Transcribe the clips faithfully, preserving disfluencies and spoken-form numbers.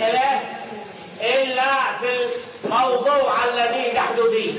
الأسئلة إلا في الموضوع الذي نحن فيه،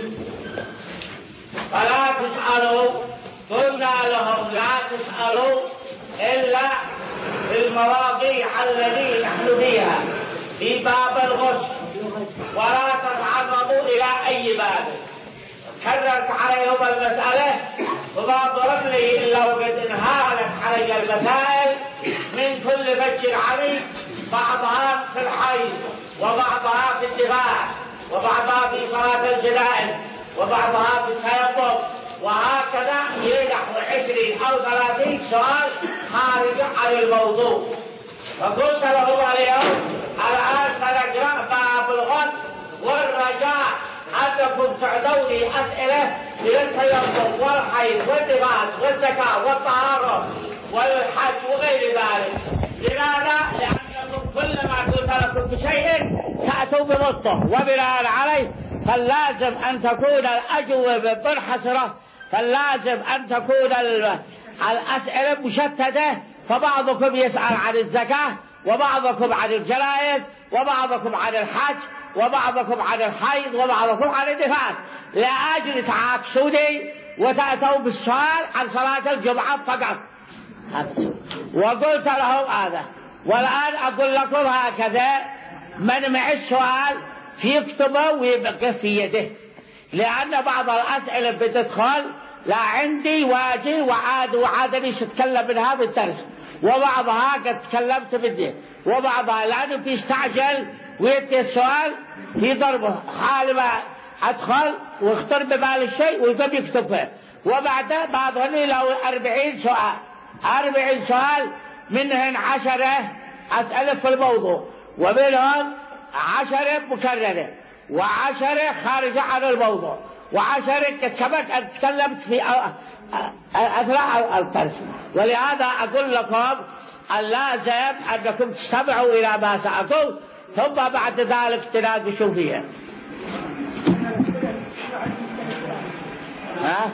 فلا تسألوا. قلنا لهم لا تسألوا إلا في المواضيع التي نحن فيها في باب الغسل، ولا تتعرضوا إلى أي باب. كررت عليهم المسألة وما ضرب لي إلا وقد انهارت علي المسائل من كل فج عميق، بعضها في الحيض وبعضها في الدفاع وبعضها في صلاة الجنائز وبعضها في التيمم، وهكذا ينحو عشرين أو ثلاثين سؤال خارج عن الموضوع. فقلت لهم اليوم الآن سنقرأ باب الغسل، والرجاء أنكم تعطوني أسئلة في التيمم والحيض والنفاس والزكاة والطهارة والحج وغير ذلك. لماذا؟ لأنكم كلما قلت لكم بشيء تأتوا بنطه، وبناء عليه فاللازم أن تكون الأجوبة منحصرة، فاللازم أن تكون الأسئلة مشتتة، فبعضكم يسأل عن الزكاة وبعضكم عن الجنائز وبعضكم عن الحج وبعضكم عن الحيض وبعضكم عن النفاس، لأجل تعاكسوني وتأتوا بالسؤال عن صلاة الجمعة فقط. وقلت لهم هذا، والآن أقول لكم هكذا: من معي السؤال يكتبه ويبقى في يده، لأن بعض الأسئلة بتدخل لا عندي واجي وعاد وعادني ستكلم من هذا الدرس، وبعضها قد تكلمت بدي، وبعضها لأنه بيستعجل ويدي السؤال في ضربه، حال ما أدخل واختار ببال الشيء ويقوم يكتبه، وبعد بعضهم له أربعين سؤال أربعين سؤال منهن عشرة أسئلة في الموضوع، ومنهم عشرة مكررة وعشرة خارجة عن الموضوع وعشرة كتبت أن تكلمت في أثناء الدرس. ولهذا أقول لكم اللازم أنكم تستمعوا إلى ما سأقول، ثم بعد ذلك تناقشوا فيها. ها؟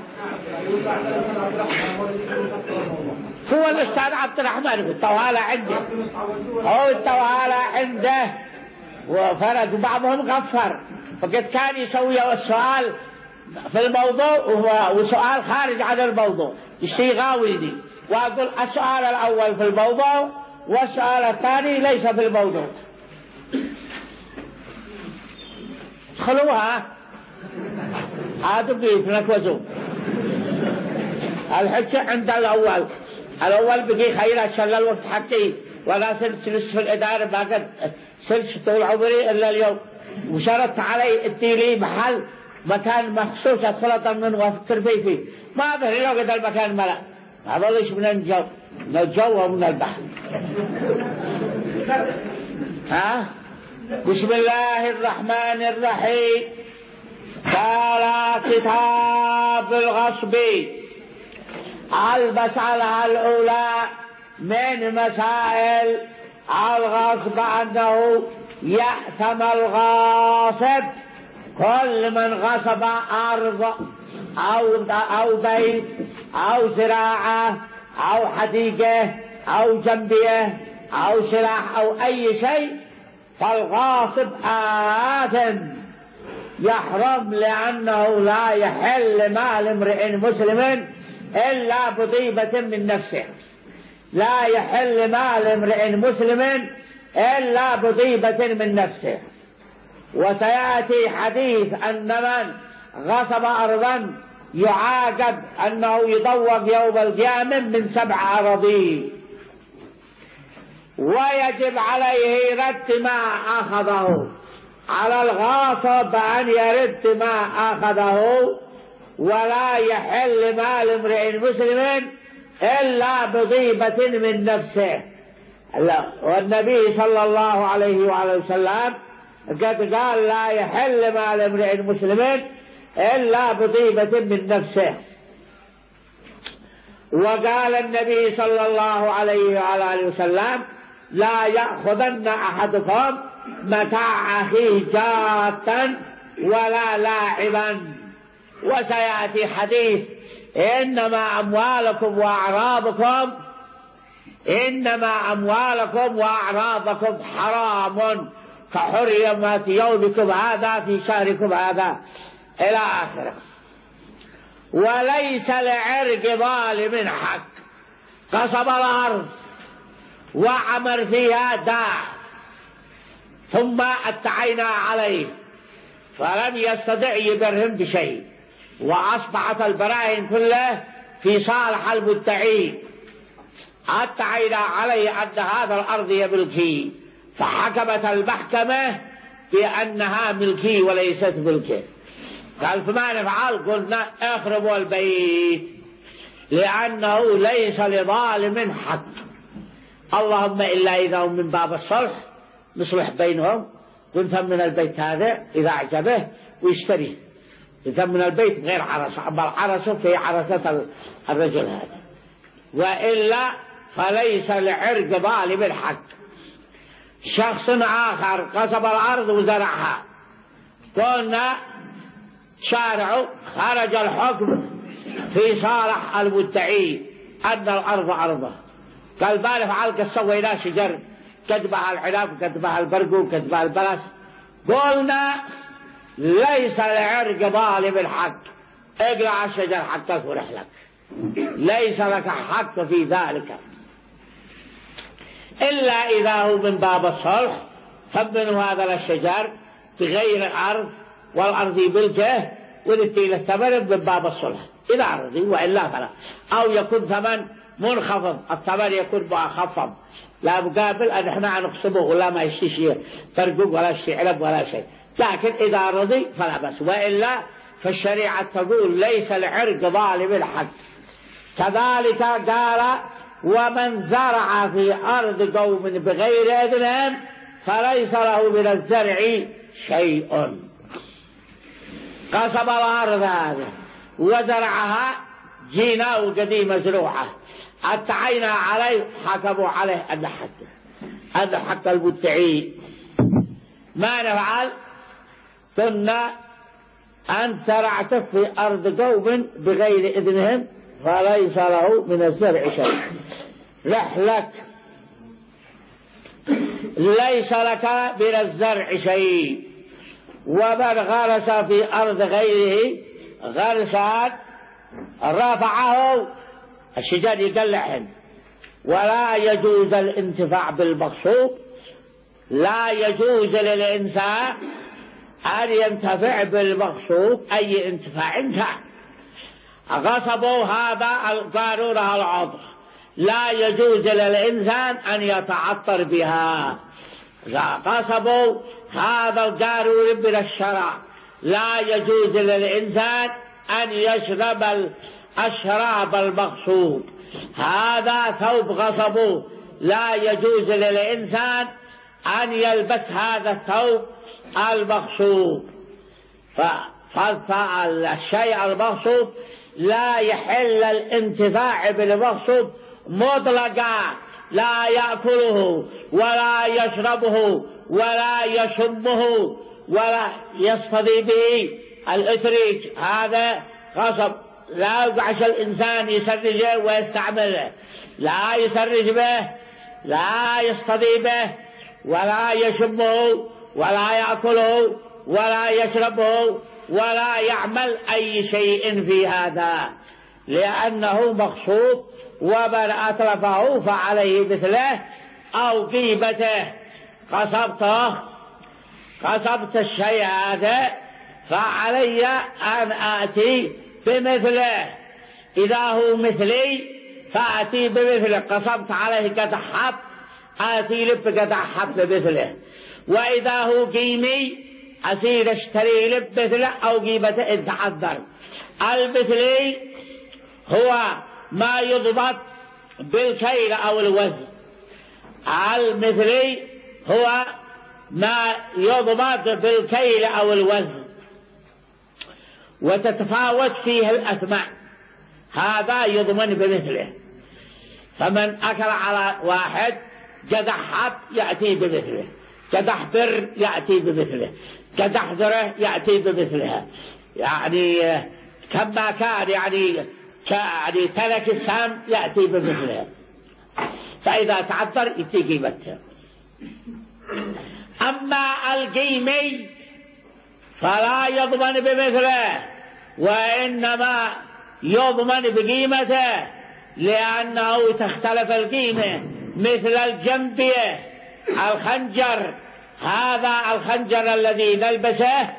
هو الأستاذ عبد الرحمن التوالى عنده، هو التوالى عنده وفرد، وبعضهم غفر، فقد كان يسوي السؤال في الموضوع وسؤال خارج عن الموضوع يستيغاويني، وأقول السؤال الأول في الموضوع والسؤال الثاني ليس في الموضوع. ادخلوها هاتوا بيت نكوزوا الحجة عند الأول الأول بقي خير عشان الوقت حقي، ولا سلس نصف الإدارة ما قد سلس طول عمري إلا اليوم، وشرطت علي اديلي محل مكان مخصوص أدخل من وافكر فيه فيه ما أظهر لو قد المكان ملأ، ما ظلش من الجو من الجو ومن البحر. ها؟ بسم الله الرحمن الرحيم. قال كتاب الغصب. المسألة الأولى من مسائل الغصب أنه يأثم الغاصب كل من غصب أرض أو, أو بيت أو زراعة أو حديقة أو جنبية أو سلاح أو أي شيء، فالغاصب آثم يحرم، لأنه لا يحل مال امرئ مسلم إلا بطيبة من نفسه، لا يحل مال امرئ مسلم إلا بطيبة من نفسه. وسيأتي حديث أن من غصب أرضا يعاقب أنه يطوق يوم القيامة من سبع أراضين، ويجب عليه رد ما أخذه، على الغاصب أن يرد ما أخذه، ولا يحل مال امرئ مسلم إلا بطيبة من نفسه. والنبي صلى الله عليه وآله وسلم قد قال لا يحل مال امرئ مسلم إلا بطيبة من نفسه. وقال النبي صلى الله عليه وآله وسلم لا يأخذن أحدكم متاع أخيه جاتا ولا لاعبا. وسيأتي حديث إنما أموالكم وأعراضكم إنما أموالكم وأعراضكم حرام كحرمة يومكم هذا في شهركم هذا إلى آخره. وليس لعرق ظالم حق. قصب الأرض وعمر فيها داع ثم اتعينا عليه فلم يستطع يبرهم بشيء، وأصبحت البراهين كلها في صالح المدعي. اتعينا عليه أن هذا الأرض هي ملكي، فحكمت المحكمة بأنها ملكي وليست ملكه. قال فما نفعل؟ قلنا اخربوا البيت لأنه ليس لظالم حق. اللهم إلا إذا هم من باب الصلح نصلح بينهم ونثمن البيت هذا إذا أعجبه ويشتريه، يثمن البيت غير عرسه، أما العرسه في عرسة الرجل هذا، وإلا فليس لعرق ظالم حق. شخص آخر قصب الأرض وزرعها، قلنا شارعوا خرج الحكم في صالح المدعي أن الأرض أرضه. قال ما نفعل؟ قد سوينا شجر كتبها العنب وكتبها البرقو وكتبها البلس. قلنا ليس لعرق ظالم الحق، اقلع الشجر حقك ورحلك، ليس لك حق في ذلك إلا إذا هو من باب الصلح. ثمنوا هذا الشجر بغير الأرض والأرض ملكه ونتي له ثمن من باب الصلح إذا أرضي، وإلا فلا. أو يكون ثمن منخفض، الثمن يكون مخفض لا مقابل أن احنا نقسمه ولا ما يشتي شيء برقوق ولا شيء علب ولا شيء، لكن إذا رضي فلا بس، وإلا فالشريعة تقول ليس العرق ظالم الحق. كذلك قال ومن زرع في أرض قوم بغير إذن فليس له من الزرع شيء. قصب الأرض هذا وزرعها جينا وقديمة زروعة، اتعينا عليه حكموا عليه أن حق أن حق المدعي. ما نفعل؟ قلنا أن زرعت في أرض قوم بغير إذنهم فليس له من الزرع شيء. رحلك ليس لك من الزرع شيء. ومن غرس في أرض غيره غرسات رفعه الشجر يقلعهن، ولا يجوز الانتفاع بالمقصود. لا يجوز للإنسان أن ينتفع بالمقصود أي انتفاع انتفع. غصبوا هذا القارورة العضو، لا يجوز للإنسان أن يتعطر بها. غصبوا هذا القارور من الشرع، لا يجوز للإنسان أن يشرب الأشراب المقصود. هذا ثوب غصبوا، لا يجوز للإنسان أن يلبس هذا الثوب المقصود. فالشيء المقصود لا يحل الانتفاع بالمقصود مطلقا، لا يأكله ولا يشربه ولا يشمه ولا يصطدي به الإتريج. هذا غصب، لا يقعش الإنسان يسرجه ويستعمله، لا يسرج به، لا يصطدي به، ولا يشمه ولا يأكله ولا يشربه ولا يعمل أي شيء في هذا، لأنه مقصود. ومن أتلفه فعليه مثله أو قيمته. قصبته قصبت الشيء هذا فعلي أن آتي بمثله. إذا هو مثلي فأتي بمثله. قصبت عليه قدح حب آتي لب قدح حب بمثله. وإذا هو قيمي أصير اشتري لب مثله أو قيمته إذ تحذر. المثلي هو ما يضبط بالكيل أو الوزن. المثلي هو ما يضبط بالكيل أو الوزن وتتفاوت فيه الأثمان، هذا يضمن بمثله. فمن أكل على واحد قدح حب يأتي بمثله، قدح بر يأتي بمثله، قدح ذرة يأتي بمثلها. يعني كما كان يعني يعني تلك السام يأتي بمثلها. فإذا تعذر يدي قيمته. أما القيمي فلا يضمن بمثله، وإنما يضمن بقيمته، لأنه تختلف القيمة. مثل الجنبية الخنجر، هذا الخنجر الذي نلبسه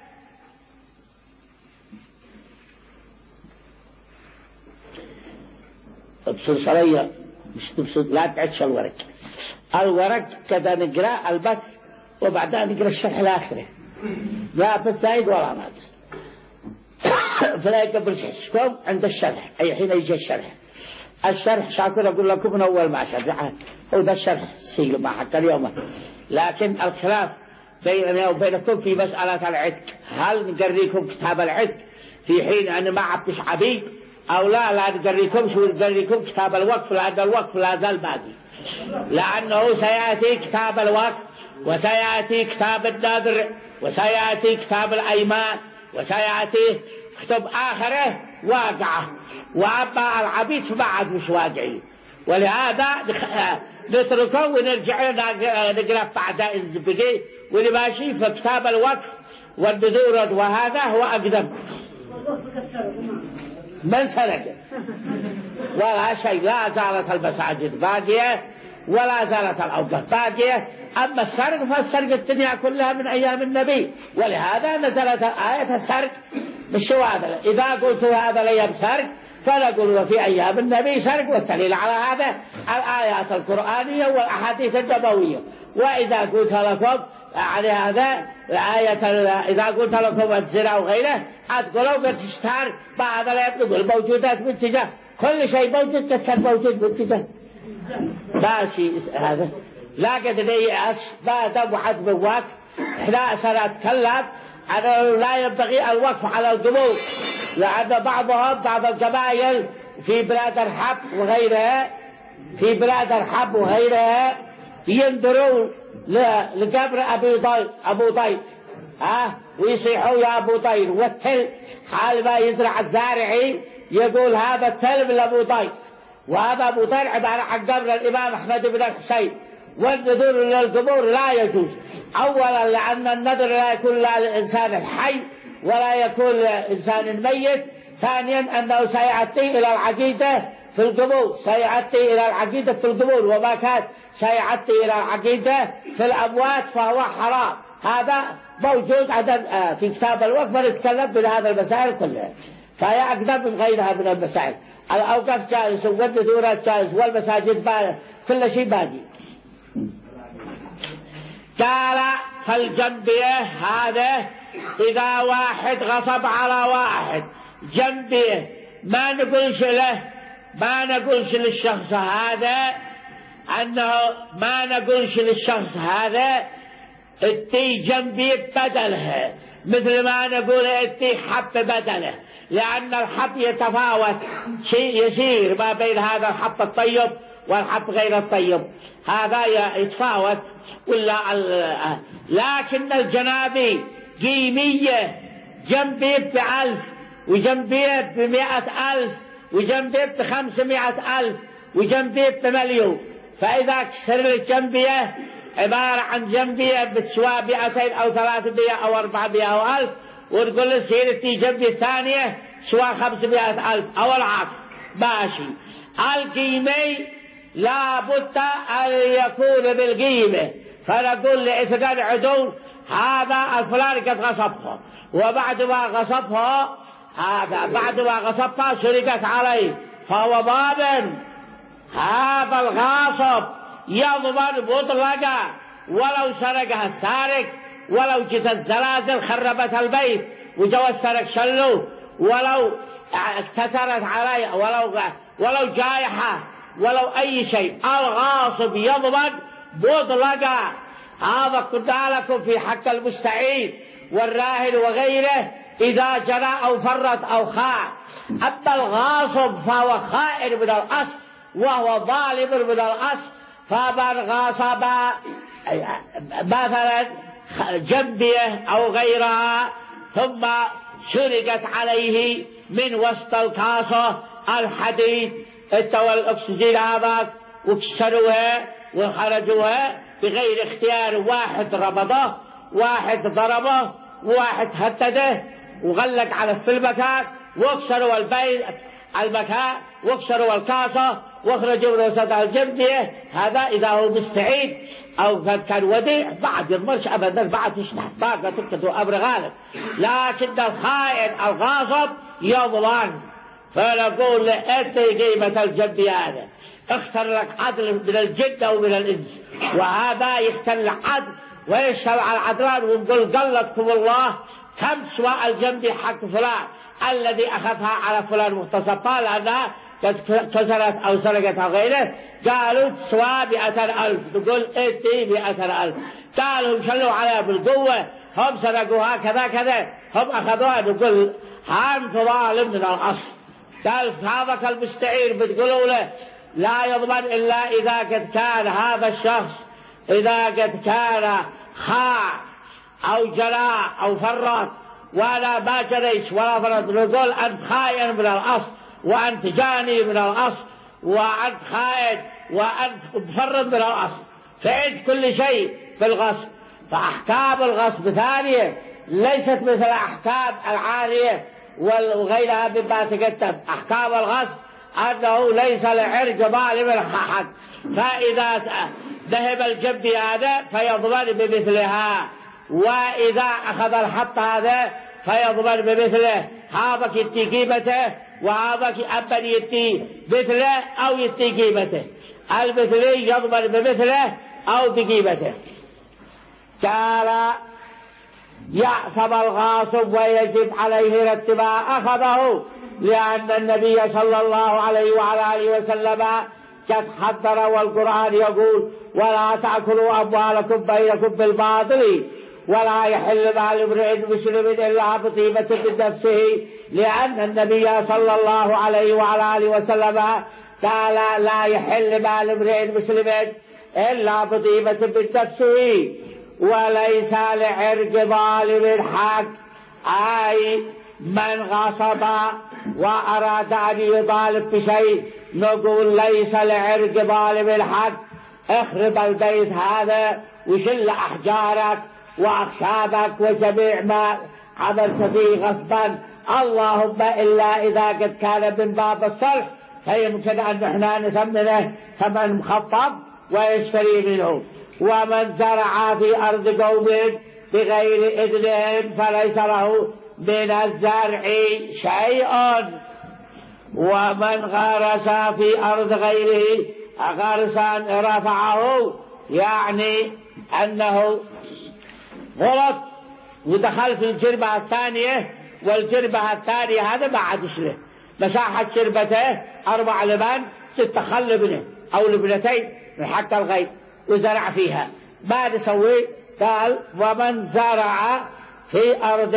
ابصر صلية، مش تبصر، لا تعدش الورق. الورق كذا نقرأ البث وبعدها نقرأ الشرح الآخره، لا بث زايد ولا ناقص. فلا يكبر شحسكم عند الشرح، أي حين يجي الشرح. الشرح شاكر أقول لكم من أول ما شرح، هو ده الشرح سيل ما حكى اليوم. لكن الخلاف بيننا وبينكم في مسألة العتق، هل نقريكم كتاب العتق في حين أنا ما عبتش عبيد أو لا؟ لا نقريكمش، ونقريكم كتاب الوقف، لأن الوقف لا زال باقي، لأنه سيأتي كتاب الوقف، وسيأتي كتاب النذر، وسيأتي كتاب الأيمان، وسيأتي كتب آخره واقعة. وأما العبيد فما عاد مش واقعي، ولهذا نتركه ونرجع نقرأ بعد الزبدي واللي ماشي في كتاب الوقف والنذور، وهذا هو أقدم من سرق ولا شيء. لا زالت المساجد باقية ولا زالت الأوقاف باقية. أما السرق فالسرق الدنيا كلها من أيام النبي، ولهذا نزلت آية السرق بالشواذل. إذا قلت هذا الأيام سرق فنقول وفي أيام النبي سرق، والدليل على هذا الآيات القرآنية والأحاديث النبوية. وإذا قلت لكم يعني هذا آية، إذا قلت لكم الزنا وغيره أتقولوا بتشتهر بعض الآيات نقول موجودات منتجة، كل شيء موجود تذكر موجود منتجة ماشي هذا. لكن ليأس بعد واحد من وقت إحنا سنتكلم أنه لا ينبغي الوقف على القبور، لأن بعضهم بعض القبائل في بلاد الحب وغيرها في بلاد الحب وغيرها ينظرون لقبر أبي ضير أبو ضير ها ويصيحوا يا أبو ضير، والتل حال ما يزرع الزارعي يقول هذا التل من أبو ضير، وهذا أبو ضير عبارة عن قبر الإمام أحمد بن الحسين. والنذور للقبور لا يجوز، أولا لأن النذر لا يكون للإنسان الحي ولا يكون لإنسان ميت، ثانيا أنه سيأتي إلى العقيدة في القبور، سيأتي إلى العقيدة في القبور، وما كان سيأتي إلى العقيدة في الأموات فهو حرام. هذا موجود عدد في كتاب الوقف، ونتكلم بهذا المسائل كلها، فهي أقدم من غيرها من المسائل. الأوقاف جائز والنذورات جائز والمساجد باقي، كل شيء باقي. قال فالجنبية هذا إذا واحد غصب على واحد جنبية، ما نقولش له ما نقولش للشخص هذا أنه ما نقولش للشخص هذا اتي جنبية بدلها، مثل ما نقول اتي حب بدله، لأن الحب يتفاوت شيء يسير ما بين هذا الحب الطيب والحب غير الطيب، هذا يتفاوت. ولا لكن الجنابي قيمية جنبية بألف وجنبية بمئة ألف وجنبية بخمسمائة ألف وجنبية بمليون، فإذا كسر الجنبية عبارة عن جنبية بتسوى مئتين أو ثلاثمائة أو أربعمائة أو ألف، ونقول السيرتي جنبية ثانية سوى خمسمائة ألف أو العكس ماشي. القيمي لا بد أن يكون بالقيمة، فنقول لإثنان عدول هذا الفلان قد غصبها، وبعد ما غصبها هذا بعد ما غصبها سرقت عليه فهو ضامن. هذا الغاصب يضمن مطلقا ولو سرقها السارق، ولو جت الزلازل خربت البيت وجو السرق شلوه، ولو اكتسرت عليه، ولو ولو جائحة، ولو أي شيء، الغاصب يضمن مطلقا. هذا قلنا لكم في حق المستعين والراهن وغيره إذا جرى أو فرط أو خاع. أما الغاصب فهو خائن من الأصل وهو ظالم من الأصل، فمن غاصب مثلا جنبيه أو غيرها ثم سرقت عليه من وسط الكاسة الحديد والأكسجين هذاك وكسروها وخرجوها بغير اختيار. واحد ربطه، واحد ضربه، وواحد هدده وغلق على في المكان، وكسروا البيت المكان، وكسروا الكاسة، واخرجوا من وسط الجبنية. هذا إذا هو مستعيد أو قد كان وديع بعد يرمش أبدا، بعد مش طاقة تكتب أمر غالب. لكن الخائن الغاصب يضمن. فنقول أنت قيمة الجبنية هذا اختر لك عدل من الجن أو من الإنس، وهذا يختار العدل ويشترع العدلان. ونقول قلتكم الله كم سواء الجنب حق فلان الذي أخذها على فلان مغتصب، قال أنها كسرت أو سرقت أو غيره، قالوا سواء مئة ألف. نقول إنتي مئة ألف. قالوا شلوا عليها بالقوة، هم سرقوها كذا كذا، هم أخذوها. نقول هم ظالم من الأصل. قال هذاك المستعير بتقولوا له لا يضمن إلا إذا قد كان هذا الشخص إذا قد كان خاع أو جلاء أو فرط، وأنا ما جريت ولا فرط. نقول أنت خائن من الأصل، وأنت جاني من الأصل، وأنت خائن، وأنت مفرط من الأصل، فأنت كل شيء بالغصب. فأحكام الغصب ثانية ليست مثل أحكام العارية وغيرها مما تقدم. أحكام الغصب أنه ليس لعرق ظالم حق، فإذا ذهب الجنب هذا فيضمن بمثلها، وإذا أخذ الحط هذا فيضمن بمثله. هذاك يتي قيمته وهذاك أبن يتي مثله أو يتي قيمته. المثلي يضمن بمثله أو بقيمته. قال يعصب الغاصب ويجب عليه رد ما أخذه، لأن النبي صلى الله عليه وعلى آله وسلم قد حذر، والقرآن يقول ولا تأكلوا أموالكم بينكم بالباطل ولا يحل مال امرئ مسلم إلا بطيبة من نفسه، لأن النبي صلى الله عليه وعلى آله وسلم قال لا يحل مال امرئ مسلم إلا بطيبة من نفسه، وليس لعرق ظالم حق. أي من غصب وأراد أن يطالب بشيء نقول ليس لعرق ظالم الحق. اخرب البيت هذا وشل أحجارك وأخشابك وجميع ما عملت فيه غصبا، اللهم إلا إذا قد كان من باب الصلح فيمكن أن احنا نثمنه ثمن مخفض ويشتري منه. ومن زرع في أرض قوم بغير إذنهم فليس له من الزرع شيء. ومن غرس في أرض غيره غرسا رفعه، يعني أنه غلط ودخل في الجربة الثانية، والجربة الثانية هذا ما عادش له مساحة جربته أربع لبن ست خل لبنه أو لبنتين من حق الغيب وزرع فيها، ما نسوي. قال ومن زرع في أرض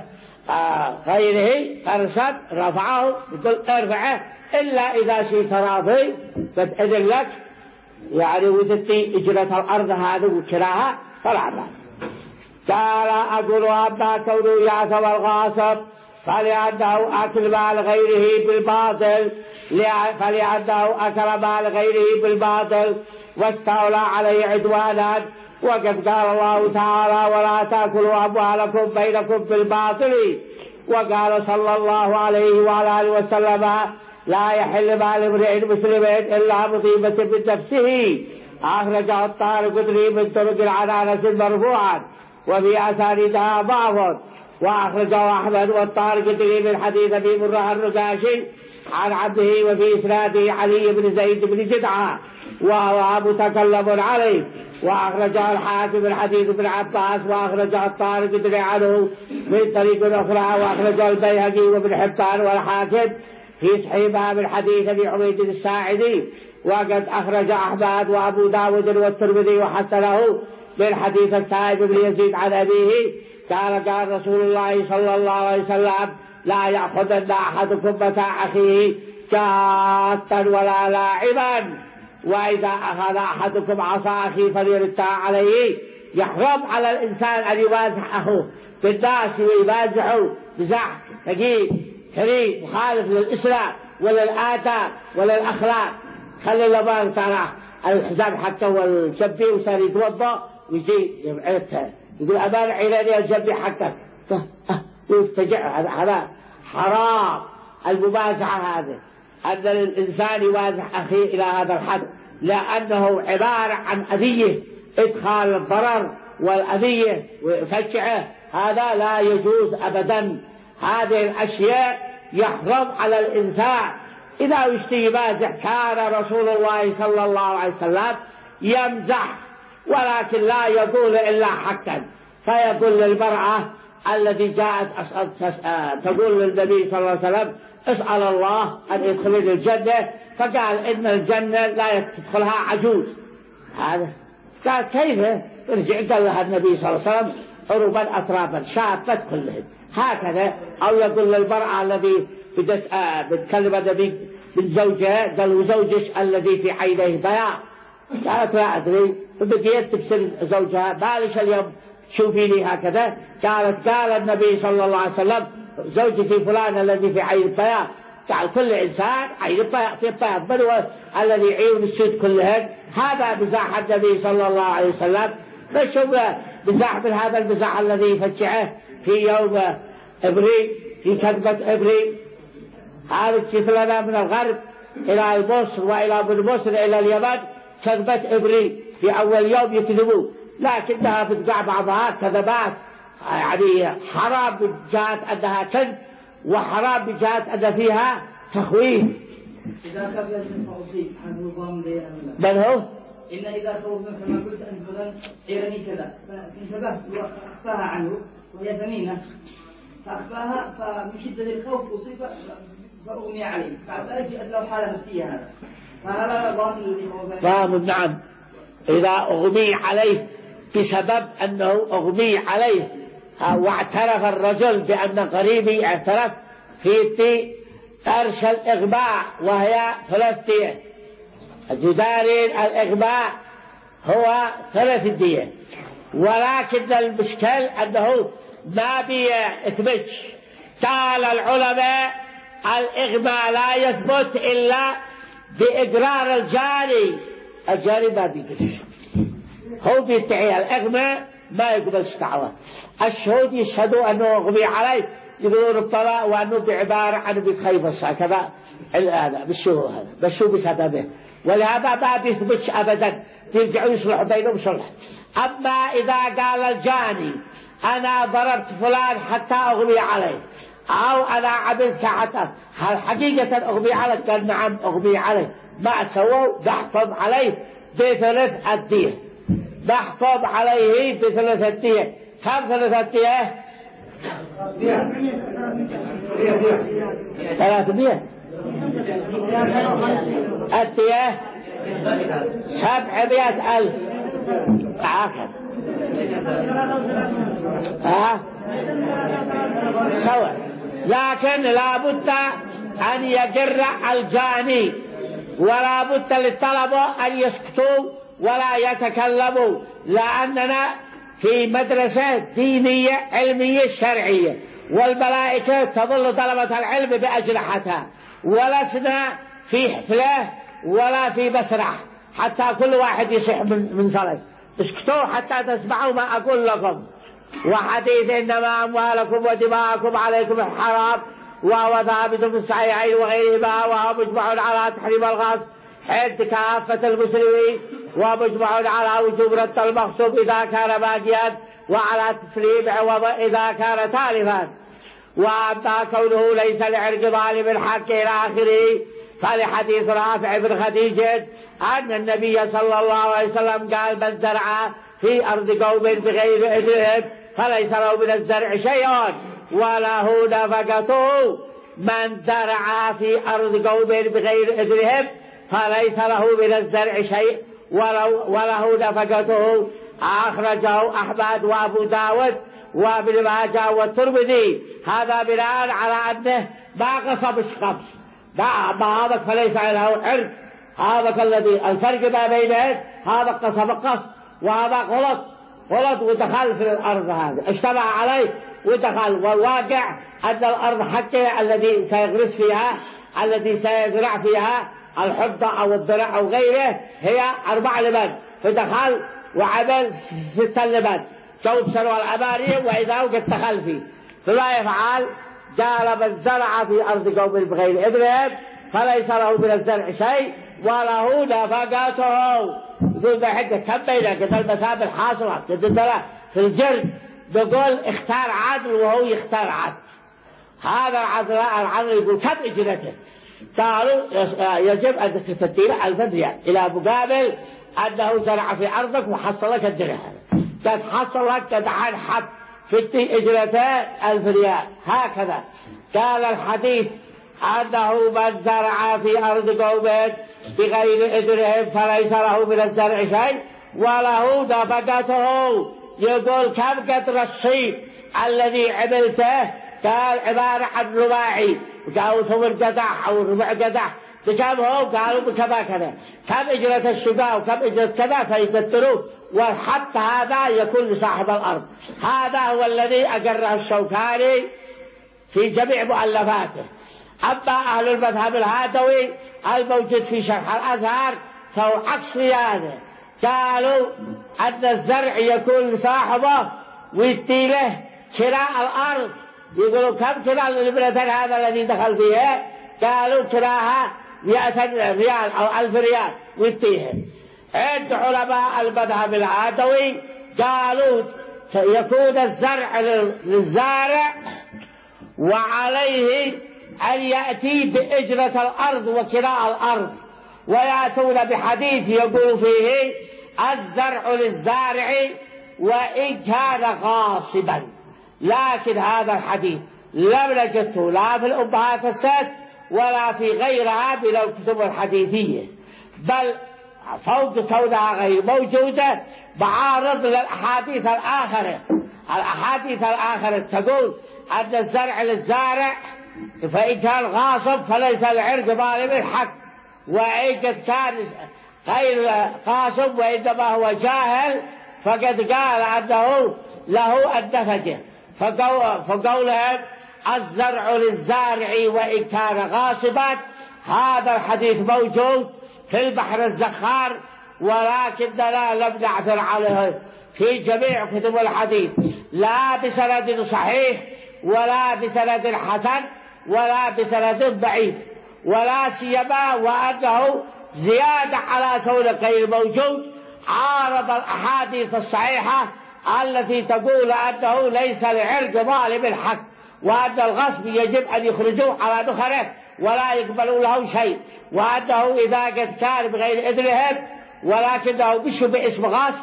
غيره غرسا رفعه، يقول ارفعه إلا إذا شئت راضي فتأذن لك، يعني وجدتي إجرة الأرض هذه وكراها فلا بأس. قال أقول أما كونه يعصب الغاصب فلأنه أكل مال غيره بالباطل، فلأنه أكل مال غيره بالباطل واستولى عليه عدوانا. وقد قال الله تعالى ولا تأكلوا أموالكم بينكم بالباطل، وقال صلى الله عليه وعلى آله وسلم لا يحل مال امرئ مسلم إلا مصيبة من نفسه. أخرجه الطارقطني من طرق عن أنس مرفوعا وفي أسانيدها ضعف، وأخرجه أحمد والطارقطني من حديث أبي مرة الرقاشي عن عبده وفي إسناده علي بن زيد بن جدعة وهو متكلم عليه. وأخرجه الحاكم من حديث ابن عباس، وأخرجه الطارقطني عنه من طريق أخرى، وأخرجه البيهقي وابن حبان والحاكم في صحيحه من حديث أبي حميد الساعدي. وقد أخرج أحمد وأبو داود والترمذي وحسنه من حديث السائب بن يزيد عن أبيه قال قال رسول الله صلى الله عليه وسلم لا يأخذن أحدكم متاع أخيه جاتا ولا لاعبا، وإذا أخذ أحدكم عصا أخيه فليردها عليه. يحرم على الإنسان أن يمازح أخوه بالناس ويمازحه بزحف ثقيل كريم مخالف للإسلام وللآداب وللأخلاق، خلي اللبان ترى الحزام حقه والجبي وصار يتوضا ويجي يبعثها يقول أبان عيني الجبي حقك ويفتجع. هذا حرام المبازعة. هذا أن الإنسان يوازع أخيه إلى هذا الحد لأنه عبارة عن أذية، إدخال الضرر والأذية وفجعه، هذا لا يجوز أبدا. هذه الأشياء يحرم على الإنسان إذا يشتي يبازع. كان رسول الله صلى الله عليه وسلم يمزح ولكن لا يقول إلا حقا، فيقول للمرأة التي جاءت تقول للنبي صلى الله عليه وسلم اسأل الله أن يدخلني الجنة، فقال إن الجنة لا تدخلها عجوز. هذا قال كيف؟ رجع قال لها النبي صلى الله عليه وسلم عربا أترابا شابة كلهم هكذا. أو يقول للمرأة الذي بتكلم النبي من زوجها قال وزوجش الذي في عينيه بياض، قالت لا أدري، فبديت تبصر زوجها بالش اليوم تشوفيني هكذا. قالت قال النبي صلى الله عليه وسلم زوجتي فلان الذي في عين البياض. قال كل إنسان عين البياض في البياض بل الذي عيون السود كلهن. هذا مزاح النبي صلى الله عليه وسلم. مش هو مزاح من هذا المزاح الذي فجعه في يوم إبريل في كذبة إبريل. هذا كيف لنا من الغرب إلى مصر وإلى من مصر إلى اليمن كذبة إبريل في أول يوم يكذبون، لكنها بتقع بعضها كذبات يعني حرام بجهات أنها كذب وحرام بجهات أن فيها تخويف. إذا كبر من فوزي هل هو ضامن لي أم لا؟ بل هو إن إذا كوفنا كما قلت أنت مثلا عيرني كذا فانتبهت وأخفاها عنه وهي زمينة فأخفاها فمن شدة الخوف أصيب فأغمي عليه بعد ذلك جاءت له حالة نفسية. هذا فهذا ضامن لي. ضامن نعم. إذا أغمي عليه بسبب أنه أغمي عليه واعترف الرجل بأن قريبي اعترف في أرش الإغماء وهي ثلاث دية. الجدارين الإغماء هو ثلاث دية، ولكن المشكل أنه ما بيثبت. قال العلماء الإغماء لا يثبت إلا بإقرار الجاري. الجاري ما بيقدر، هو بيدعي الإغماء ما يقبلش دعوة. الشهود يشهدوا أنه أغمي عليه يقولون الطلاق وأنه بعبارة عنه بيتخيبص هكذا. هذا بالشهود هذا بالشهود بسببه، ولهذا ما بيثبتش أبدا. يرجعوا يصلحوا بينهم صلح. أما إذا قال الجاني أنا ضربت فلان حتى أغمي عليه أو أنا عملت حتى هل حقيقة أغمي عليه؟ قال نعم أغمي عليه. ما سووا بحكم عليه بثلاث الدية. بحكم عليه بثلاث الدية. كم ثلاث الدية؟ ثلاثمية. الدية سبعمائة ألف. هكذا ها سوا. لكن لا بد أن يجر الجاني ولا بد للطلبة أن يسكتوا ولا يتكلموا، لأننا في مدرسة دينية علمية شرعية، والملائكة تظل طلبة العلم بأجنحتها، ولسنا في حفلة ولا في مسرح حتى كل واحد يصيح من صلاة. اسكتوا حتى تسمعوا ما أقول لكم. وحديث إنما أموالكم ودماءكم عليكم الحرام وهو ثابت في الصحيحين وغيرهما، وهو مجمع على تحريم الغصب عند كافة المسلمين، ومجمع على وجوب رد المغصوب إذا كان باقيا، وعلى تسليم عوض إذا كان تالفا. وأما كونه ليس لعرق ظالم الحق إلى آخره، فلحديث رافع بن خديجة أن النبي صلى الله عليه وسلم قال من زرع في أرض قوم بغير إذنهم فليس له من الزرع شيء وله نفقته. من زرع في أرض قوم بغير إذنهم فليس له من الزرع شيء وله نفقته. أخرجه أحمد وأبو داود وابن ماجه والترمذي. هذا بناء على أنه ما قصب الشخص، ما هذا فليس له عرض. هذا الذي الفرق ما بينه، هذا قصب قصب وهذا غلط. غلط ودخل في الأرض هذه، اشتبه عليه ودخل. والواقع أن الأرض حقه الذي سيغرس فيها، الذي سيزرع فيها الحبة أو الضرع أو غيره، هي أربع لبن، فدخل وعمل ست لبن، شوف سنوى العبارية وإذا قد دخل فيه. فلا يفعل قال من زرع في أرض قوم بغير إذنهم فليس له من الزرع شيء وله نفقته. يقول بحقه كم بينك قد المسافة الحاصلة قد في الجرد، بقول اختار عدل وهو يختار عدل. هذا العدل العدل يقول كم اجرته؟ قالوا يجب ان تدير ألف ريال الى مقابل انه زرع في ارضك وحصل لك الدرهم، قد حصل لك قد عن حب في اجرته ألف ريال. هكذا قال الحديث انه من زرع في ارض قوم بغير اذنهم فليس له من الزرع شيء وله نفقته. يقول كم قدر الشيء الذي عملته؟ قال عبارة عن رباعي، قالوا ثمن قدح أو ربع قدح، بكم هو؟ قالوا بكذا كذا. كم إجرة الشقاء وكم إجرة كذا فيقدروه، وحتى هذا يكون لصاحب الأرض. هذا هو الذي أقره الشوكاني في جميع مؤلفاته. أما أهل المذهب الهادوي الموجود في شرح الأزهر فهو عكس هذا، قالوا أن الزرع يكون لصاحبه ويدي له كراء الأرض. يقولوا كم كراء الابنة هذا الذي دخل فيها؟ قالوا كراها مئة ريال أو ألف ريال ويديها. عند علماء المذهب الهادوي قالوا يكون الزرع للزارع وعليه أن يأتي بإجرة الأرض وكراء الأرض، ويأتون بحديث يقول فيه الزرع للزارع وإن كان غاصبا. لكن هذا الحديث لم نجده لا في الأمهات الست ولا في غيرها من الكتب الحديثية، بل فوق كونها غير موجودة معارض للأحاديث الآخرة. الأحاديث الآخرة تقول أن الزرع للزارع فإن كان غاصب فليس العرق ظالم الحق، وإن قد كان غير غاصب وإنما هو جاهل فقد قال أنه له النفقة. فقولهم الزرع للزارع وإن كان غاصبا، هذا الحديث موجود في البحر الزخار، ولكننا لم نعثر عليه في جميع كتب الحديث لا بسند صحيح ولا بسند حسن ولا بسند ضعيف، ولا سيما وأنه زيادة على كون غير موجود عارض الأحاديث الصحيحة التي تقول أنه ليس لعرق ظالم الحق، وأن الغصب يجب أن يخرجوه على نخره ولا يقبلوا له شيء، وأنه إذا قد كان بغير إذنهم ولكنه مش باسم غصب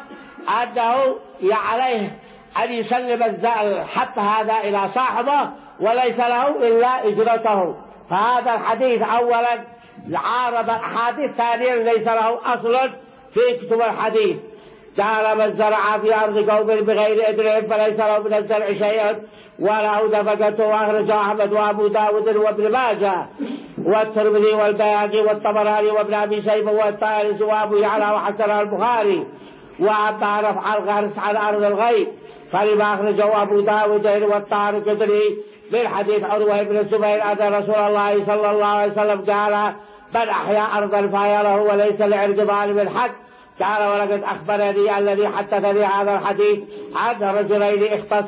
أنه عليه أن يسلم الحق هذا إلى صاحبه وليس له إلا إجرته. فهذا الحديث أولا عارض الأحاديث، ثانيا ليس له أصل في كتب الحديث. قال من زرع في أرض قوم بغير إذنهم فليس له من الزرع شيئا وله نفقته. وأخرجه أحمد وأبو داود وابن ماجه والترمذي والبيهقي والطبراني وابن أبي شيبة والطيالسي وأبو يعلى وحسنه البخاري. وأما رفع الغرس عن أرض الغيب فلما أخرجه أبو داود والطارقطني من حديث عروة بن الزبير أن رسول الله صلى الله عليه وسلم قال من أحيا أرضا فهي له وليس لعرق ظالم الحق. قال ولقد أخبرني الذي حدثني هذا الحديث أن رجلين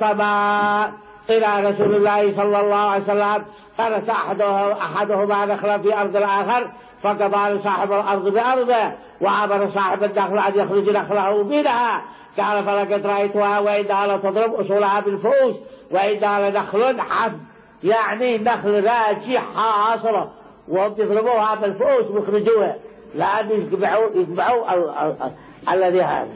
اختصما إلى رسول الله صلى الله عليه وسلم، قال أحدهما نخلا في أرض الآخر فقضى صاحب الأرض بأرضه وأمر صاحب النخل أن يخرج نخله منها. قال فلقد رأيتها وإنها لتضرب أصولها بالفؤوس وإنها لنخل عب، يعني نخل راجح حاصلة وهم يضربوها بالفؤوس ويخرجوها لأن يتبعوا يتبعوا الذي هذا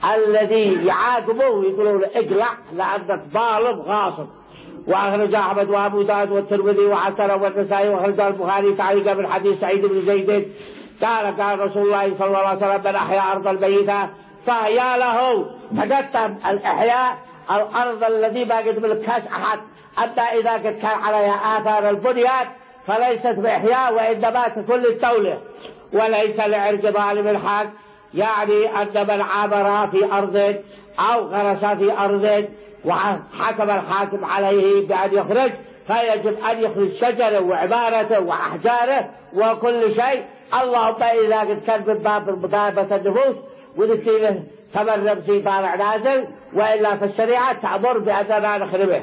الذي يعاقبوه يقولوا له اقلع لأنك ظالم غاصب. وأخرج أحمد وأبو داود والترمذي وحسنه والنسائي وأخرج البخاري تعليقا من حديث سعيد بن زيد قال قال رسول الله صلى الله عليه وسلم من أحيا أرض الميتة فهي له. تقدم الإحياء الأرض الذي ما قد ملكهاش أحد، أما إذا قد كان عليها آثار البنيان فليست بإحياء وإنما تكون للدولة وليس لعرق ظالم الحق. يعني أن من عبر في أرض أو غرس في أرض وحكم الحاكم عليه بأن يخرج، فيجب أن يخرج شجره وعمارته وأحجاره وكل شيء، اللهم إذا قد كان من باب مضاربة النفوس ونسيله ثمن في طالع نازل، وإلا في الشريعة تأمر بأننا نخربه.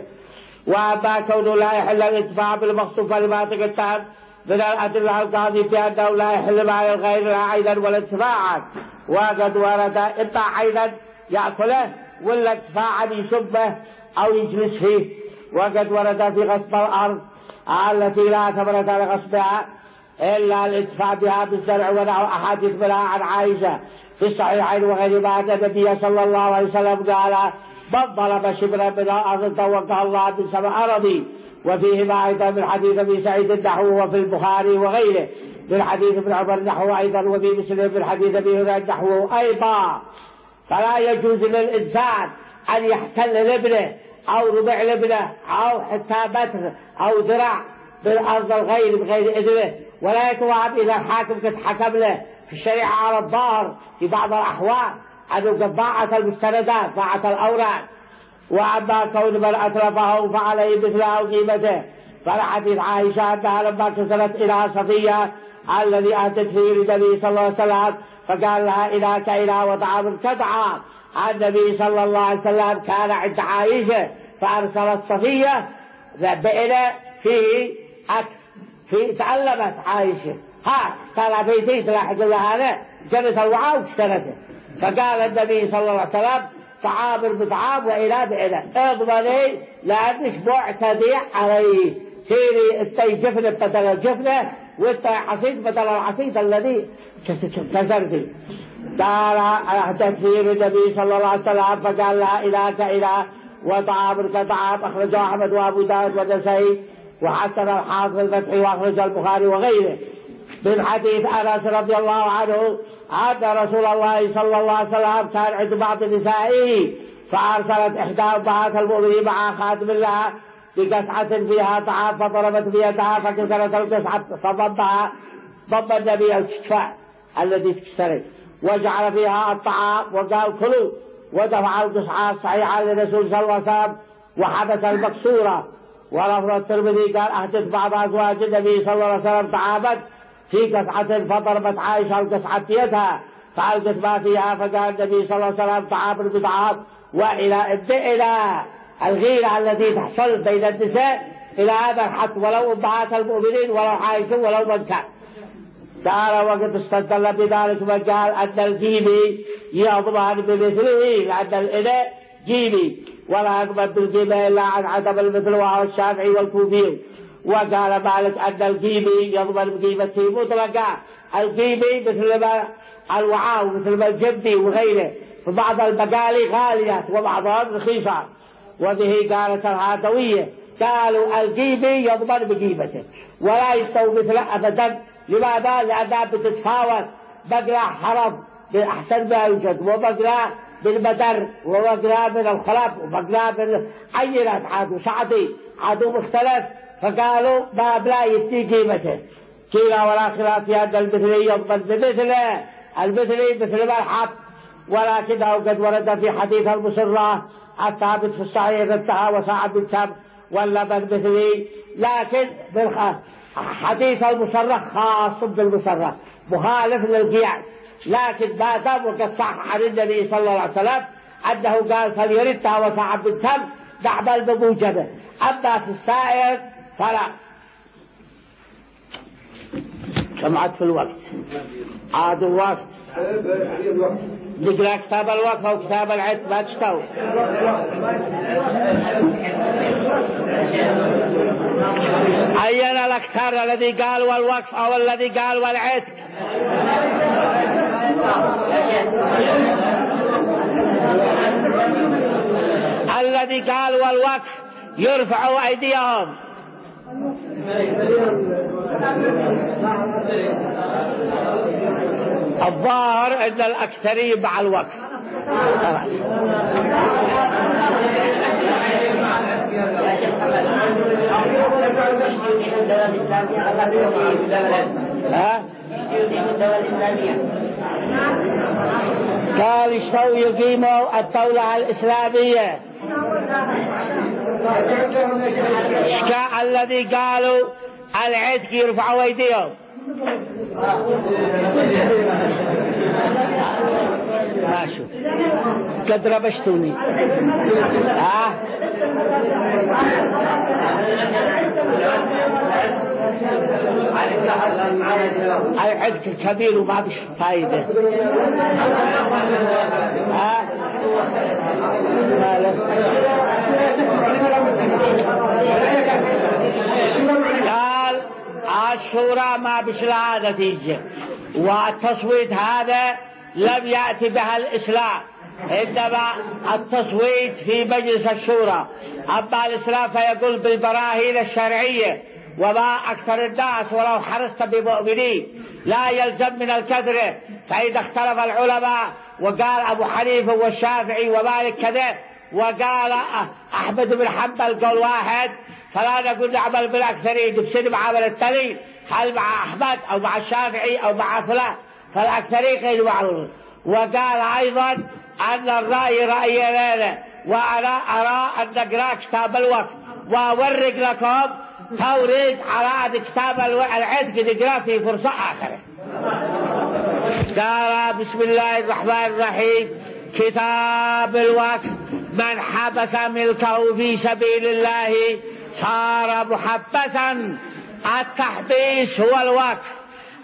وأما كونه لا يحل الانتفاع بالمقصود فلما تقدم من الأدلة القاضي في أنه لا يحل مع الغير لا عينا ولا انتفاعا، وقد ورد إما عينا يأكله ولا انتفاعا يشبه أو يجلس فيه. وقد ورد في غصب الأرض التي لا ثمرة لغصبها إلا الانتفاع بها بالزرع ونحو أحاديث منها عن عائشة في الصحيحين وغيرهما أن النبي صلى الله عليه وسلم قال: من ظلم شبرا من الأرض طوقه الله من سبع أراضي. وفيهما أيضا من حديث أبي سعيد نحوه، وفي البخاري وغيره من حديث ابن عمر نحوه أيضا، وفي مسلم من حديث أبي هريرة نحوه أيضا. فلا يجوز للإنسان أن يحتل لابنه أو ربع لابنه أو حتى متر أو ذراع بالأرض الغير بغير إذنه، ولا يتوعد إذا الحاكم قد حكم له في الشريعة على الظاهر في بعض الأحوال أنه قد ضاعت المستندات ضاعت الأوراق. وأما كون من أتلفه فعليه مثله قيمته، فالحديث عائشة أنها لما كسرت إلى صفية الذي أتت فيه للنبي صلى الله عليه وسلم فقال لها: إلىك إلى وطعام كطعام. النبي صلى الله عليه وسلم كان عند عائشة فأرسلت صفية بإناء فيه أكل، في تعلمت عائشة ها قال بيتي تلاحق لها هذا جنت الوعاء وكسرته. فقال النبي صلى الله عليه وسلم: طعام بطعام وإله بإله، اضمني لأنك معتدي عليه، سيري انتي جفنة بدل الجفنة وانتي حصيد بدل الحصيد الذي كسرتي. قال أحدث فيه النبي صلى الله عليه وسلم فقال لها: إلهك إله وطعام كطعام. أخرجه أحمد وأبو داود والنسائي وحسن الحافظ الفتح وأخرج البخاري وغيره من حديث أنس رضي الله عنه أن رسول الله صلى الله عليه وسلم كان عند بعض نسائه فأرسلت إحداهم بعث المؤمنين مع خادم لها بقطعة فيها طعام فضربت بيدها فكسرت القطعة فضمها ضم النبي الشفاء الذي تكسرت وجعل فيها الطعام وقال: كلوا، ودفع القطعة صحيحة للرسول صلى الله عليه وسلم وحبس المكسورة. ولفظ الترمذي قال: أحدث بعض أزواج النبي صلى الله عليه وسلم طعاما في قطعة فضربت عائشة القطعة بيدها فألقت ما فيها، فقال النبي صلى الله عليه وسلم: طعام بطعام وإلى إلى الغيرة التي تحصل بين النساء إلى هذا الحد، ولو أمهات المؤمنين ولو عائشة ولو من كان. قال: وقد استدل بذلك من قال أن الجيبي يضمن بمثله لأن الإناء جيبي ولا يضمن بالجيبي إلا عن عدم المثل، وهو الشافعي والكوفي. وقال مالك أن الجيبي يضمن بقيمته مطلقا، الجيبي مثل ما الوعاء مثل ما الجبي وغيره، فبعض البقالي غالية وبعضها رخيصة. وبه قالت الهاتوية قالوا الجيبي يضمن بقيمته ولا يستوي مثله أبدا. لماذا؟ لأنها بتتفاوت، بقرة حرب بأحسن ما يوجد، وبقرة بالمدر، وبقرة من الخلف، وبقرة من عينات عادوا سعدي عادوا مختلف، فقالوا باب لا يتي قيمته. قيل ولا خلاف في أن المثلي يضمن بمثله، المثلي مثل ما الحق، ولكنه قد ورد في حديث المسرة الثابت في الصحيح انتهى وساعة بالتم واللبن مثلي، لكن حديث المسرة خاص بالمسرة مخالف للقياس، لكن ما دام وقد صح عن النبي صلى الله عليه وسلم أنه قال: فليردها وساعة بالتم نعمل بموجبه. أما في السائر فلا. سمعت في الوقت عاد الوقت نقرأ كتاب الوقف أو كتاب العد ما تشتوي. أين الأكثر الذي قال والوقف أو الذي قال والعتق؟ الذي قال والوقف يرفعوا أيديهم. الظاهر أن الأكثرين مع الوقف. ها؟ قال اشتوا يقيموا الدولة الإسلامية. الذي قالوا العتق يرفعوا أيديهم. ماشي قد ربشتوني. ها العتق كبير وما بش فايدة. ها قال الشورى ما بش لها نتيجة، والتصويت هذا لم يأتي بها الإسلام، إنما التصويت في مجلس الشورى. أما الإسلام فيقول بالبراهين الشرعية، وما أكثر الناس ولو حرصت بمؤمنين، لا يلزم من الكثرة. فإذا اختلف العلماء وقال أبو حنيفة والشافعي ومالك كذا، وقال أحمد بن حنبل قول واحد، فلا نقول نعمل بالأكثرين، نفسد بعمل التاني، هل مع أحمد أو مع الشافعي أو مع فلان، فالأكثرين غير معلوم. وقال أيضا أن الرأي رأينا، وأنا أرى أن نقرأ كتاب الوقت وأورق لكم توريد على كتاب العتق نقرأ في فرصة آخرة. قال بسم الله الرحمن الرحيم: كتاب الوقت: من حبس ملكه في سبيل الله صار محبسا. التحبيس هو الوقف،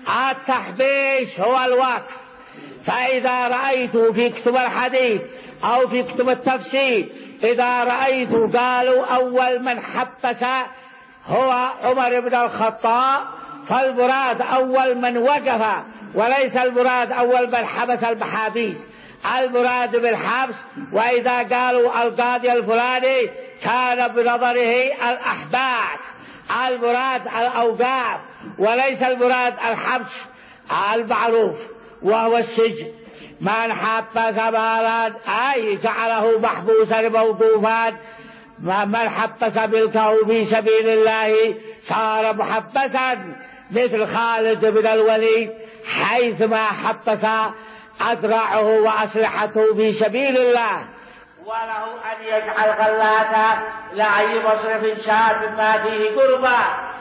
التحبيس هو الوقف. فإذا رأيت في كتب الحديث أو في كتب التفسير، إذا رأيت قالوا أول من حبس هو عمر بن الخطاب، فالمراد أول من وقف، وليس المراد أول من حبس المحابيس. المراد بالحبس، وإذا قالوا القاضي الفلاني كان بنظره الأحباس، المراد الأوقاف، وليس المراد الحبس المعروف وهو السجن. من حبس مالا أي جعله محبوسا موقوفا. من حبس ملكه في سبيل الله صار محبسا، مثل خالد بن الوليد حيثما حبس أدرعه وأسلحته في سبيل الله. وله أن يجعل غلاته لأي مصرف شاب ما فيه قربة.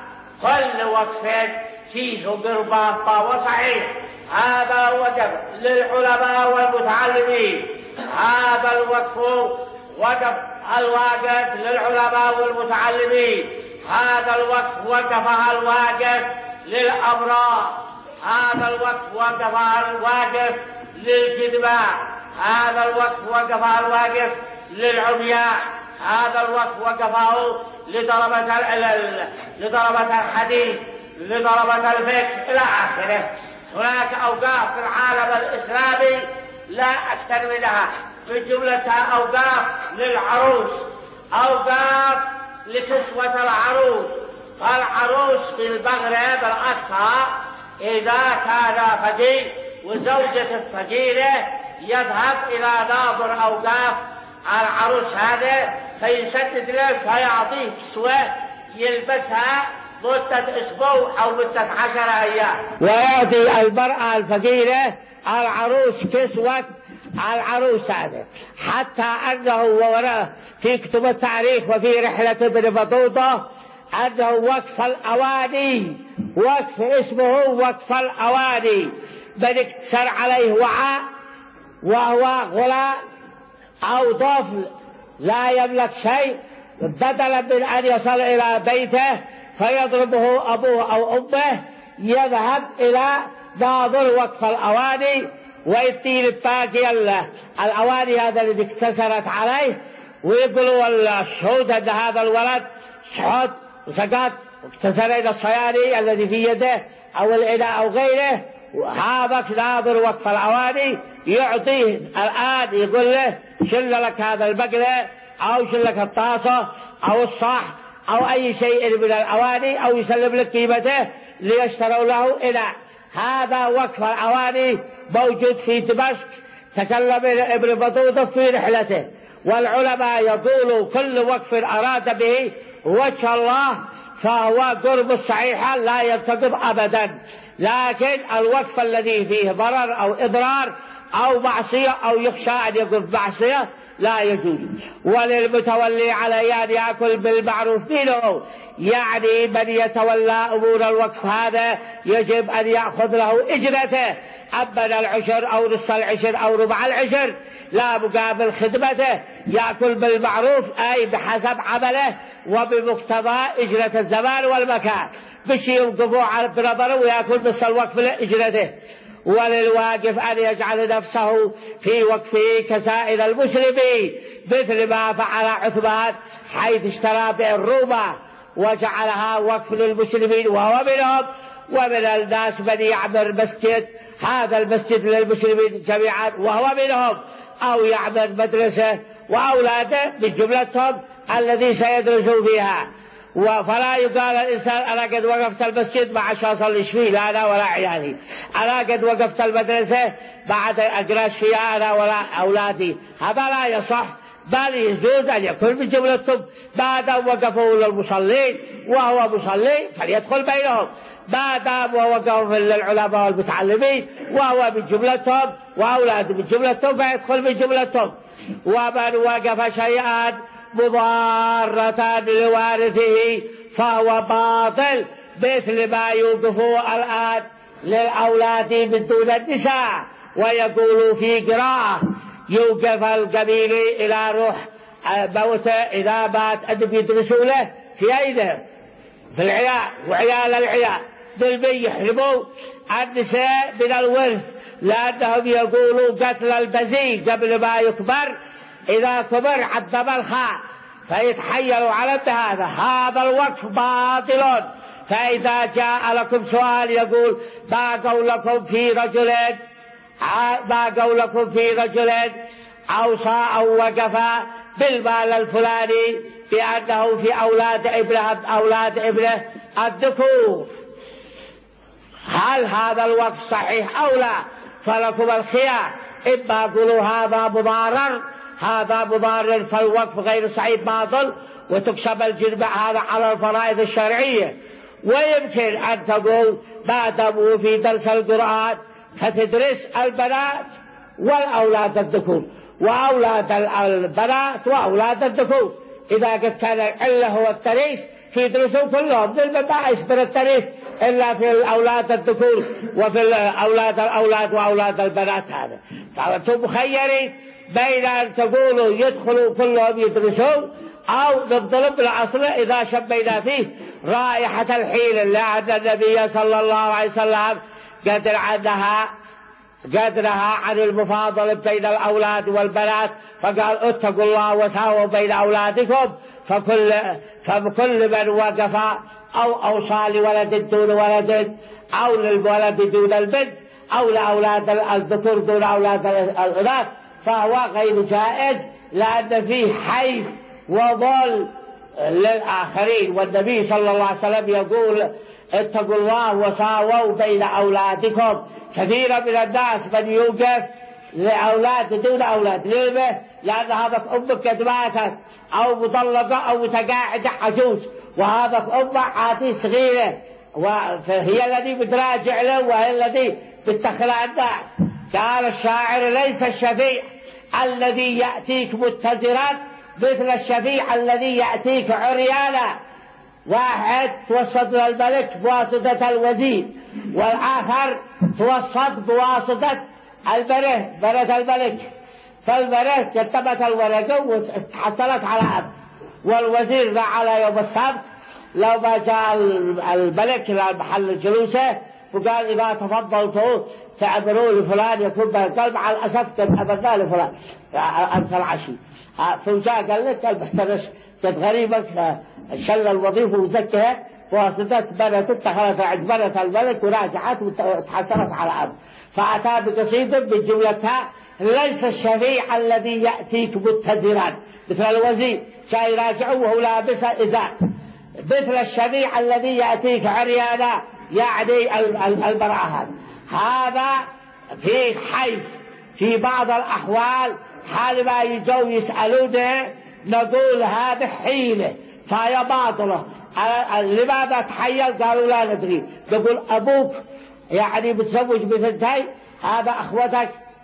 كل وقف فيه قربة فهو صحيح. هذا وجب للعلماء والمتعلمين. هذا الوقف وقف الواقف للعلماء والمتعلمين. هذا الوقف وقفها الواقف للأمراء. هذا الوقف وقفها الواقف للجدباء. هذا الوقف وقفه الواقف للعمياء. هذا الوقف وقفه لطلبة لطلبة الحديث، لطلبة الفقه إلى آخره. هناك أوقاف في العالم الإسلامي لا أكثر منها، من جملتها أوقاف للعروس، أوقاف لكسوة العروس. فالعروس في المغرب الأقصى إذا كان فقير وزوجة الفقيرة يذهب إلى ناظر أوقاف العروس هذا فيسدد له فيعطيه كسوة يلبسها مدة أسبوع أو مدة عشر أيام. ويعطي المرأة الفقيرة العروس كسوة العروس هذا، حتى أنه وراء في كتب التاريخ وفي رحلة ابن بطوطة أنه وقف الأواني، وقف اسمه وقف الأواني، من اكتسر عليه وعاء وهو غلام أو طفل لا يملك شيء، بدلا من أن يصل إلى بيته فيضربه أبوه أو أمه، يذهب إلى ناظر وقف الأواني ويدين الباقي الأواني هذا الذي اكتسرت عليه، ويقولوا الشهود أن هذا الولد سحط وسقط واكتسرين الصياني الذي في يده أو الإناء أو غيره. هذا ناظر وقف الأواني يعطيه الآن، يقول له شل لك هذا البقلة أو شل لك الطاسة أو الصح أو أي شيء من الأواني، أو يسلم لك قيمته ليشتروا له إناء. هذا وقف الأواني موجود في دمشق، تكلم ابن بطوطة في رحلته. والعلماء يقولوا كل وقف أراد به وجه الله فهو قرب صحيحا لا يرتكب أبدا، لكن الوقف الذي فيه ضرر أو إضرار أو معصية أو يخشى أن يكون معصية لا يجوز. وللمتولي عليه أن يأكل بالمعروف منه، يعني من يتولى أمور الوقف هذا يجب أن يأخذ له إجرته، أما العشر أو نصف العشر أو ربع العشر لا مقابل خدمته، يأكل بالمعروف أي بحسب عمله وبمقتضى إجرة الزمان والمكان، مش يوقفوا على بنظره ويأكل نصف الوقف لإجرته. وللواقف أن يجعل نفسه في وقفه كسائر المسلمين، مثل ما فعل عثمان حيث اشترى بئر روما وجعلها وقف للمسلمين وهو منهم. ومن الناس من يعمر مسجد، هذا المسجد للمسلمين جميعا وهو منهم، أو يعمر مدرسة وأولاده من جملتهم الذي سيدرسوا فيها. فلا يقال الإنسان أنا قد وقفت المسجد مع شو أصليش فيه لا أنا ولا عيالي، أنا قد وقفت المدرسة بعد أجراش فيها أنا ولا أولادي، هذا لا يصح، بل يجوز أن يكون من جملتهم ما دام وقفوا للمصلين وهو مصلي فليدخل بينهم، ما دام وقفوا للعلماء والمتعلمين وهو من جملتهم وأولاده من جملتهم فيدخل من جملتهم. ومن وقف شيئا مضارة لوارثه فهو باطل، مثل ما يوقفوا الآن للأولاد من دون النساء، ويقولوا في قراءة يوقف القبيلي إلى روح موته إذا مات أن يدرسوا له في أيده في العيال وعيال العيال بالبي يحرموا النساء من الورث، لأنهم يقولوا قتل البزي قبل ما يكبر إذا كبر عذب الخاء فيتحيلوا على هذا، هذا الوقف باطل. فإذا جاء لكم سؤال يقول ما قولكم في رجل ما قولكم في رجل أوصى أو وقف بالمال الفلاني بأنه في أولاد ابنه أولاد ابنه الذكور، هل هذا الوقف صحيح أو لا؟ فلكم الخيار، إما قولوا هذا مضارر هذا مضارر فالوقف غير صحيح باطل وتكسب الجرم هذا على الفرائض الشرعية. ويمكن أن تقول ما داموا في درس القرآن فتدرس البنات والأولاد الذكور وأولاد البنات وأولاد الذكور، إذا قد كان العلة هو التريس فيدرسوا كلهم ما يصبر التريس إلا في الأولاد الذكور وفي الأولاد الأولاد وأولاد البنات. هذا فأنتم مخيرين بين أن تقولوا يدخلوا كلهم يدرسوا أو نضرب العصر إذا شبينا فيه رائحة الحيل، لأن النبي صلى الله عليه وسلم قدر عنها قدرها عن المفاضلة بين الأولاد والبنات، فقال اتقوا الله وساووا بين أولادكم، فكل, فكل من وقف أو أوصى لولد دون ولد أو للولد دون البنت أو لأولاد الذكور دون أولاد الأناث فهو غير جائز، لأن فيه حيث وظل للآخرين. والنبي صلى الله عليه وسلم يقول اتقوا الله وساووا بين أولادكم. كثيرا من الناس من يوقف لأولاد دون أولاد، ليه؟ لأن هذا أمك قد ماتت أو مطلقة أو متقاعدة عجوز، وهذا أمة عادي صغيرة وهي الذي بتراجع له وهي الذي بتخلع الناس. قال الشاعر ليس الشفيع الذي يأتيك متزرا مثل الشفيع الذي يأتيك عريانا. واحد توسط للملك بواسطة الوزير، والآخر توسط بواسطة البره بره الملك، فالبره كتبت الورقة وحصلت على أب، والوزير على يوم السبت لو ما جاء الملك إلى محل جلوسه وقال إذا تفضلتوا تعبروا لفلان يكون بالقلب، على الأسف كان أبدا لفلان أمس العشي فوجاء قال لك بسترش قد غريبك شل الوظيفة وزكها واسطة بنت اتخذت عند بنت الملك وراجعت وتحصلت على أب، فأتى بقصيدة بجملتها ليس الشفيع الذي يأتيك متزرا مثل الوزير جاي يراجعه وهو لابس إزار، مثل الشفيع الذي يأتيك عريانا يعني المرأة. هذا في حيث في بعض الأحوال حال ما يجوا يسألونه نقول هذا حيلة فهي باطلة. لماذا تحيل؟ قالوا لا ندري. نقول أبوك يعني بتزوج بثنتين، هذا أخوتك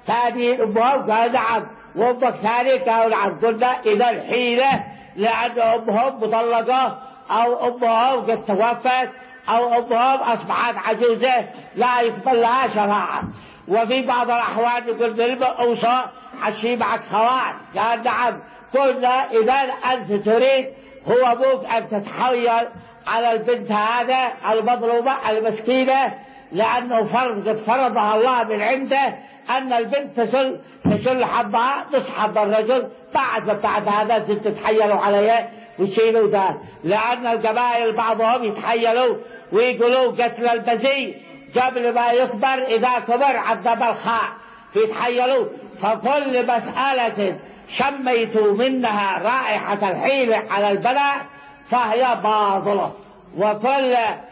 ثاني أمهم قال نعم، وأمك ثاني قالوا نعم. قلنا إذا الحيلة لأن أمهم مطلقة أو أمهم قد توفت أو أمهم أصبحت عجوزة لا يقبل لها شفاعة. وفي بعض الأحوال يقول ذنب أوصى عشي معك خوات، قال نعم. قلنا إذا أنت تريد هو أبوك أن تتحيل على البنت هذا المظلومة المسكينة، لأنه فرض قد فرضها الله من عنده أن البنت تسل تسل حظها نصف حظ الرجل، بعد بعد هذا تتحيلوا عليه ويشيلوا ذا. لأن القبائل بعضهم يتحيلوا ويقولوا قتل البزي قبل ما يكبر، إذا كبر عذب الخاء فيتحيلوا. فكل مسألة شميتوا منها رائحة الحيلة على البلاء فهي باطلة، وكل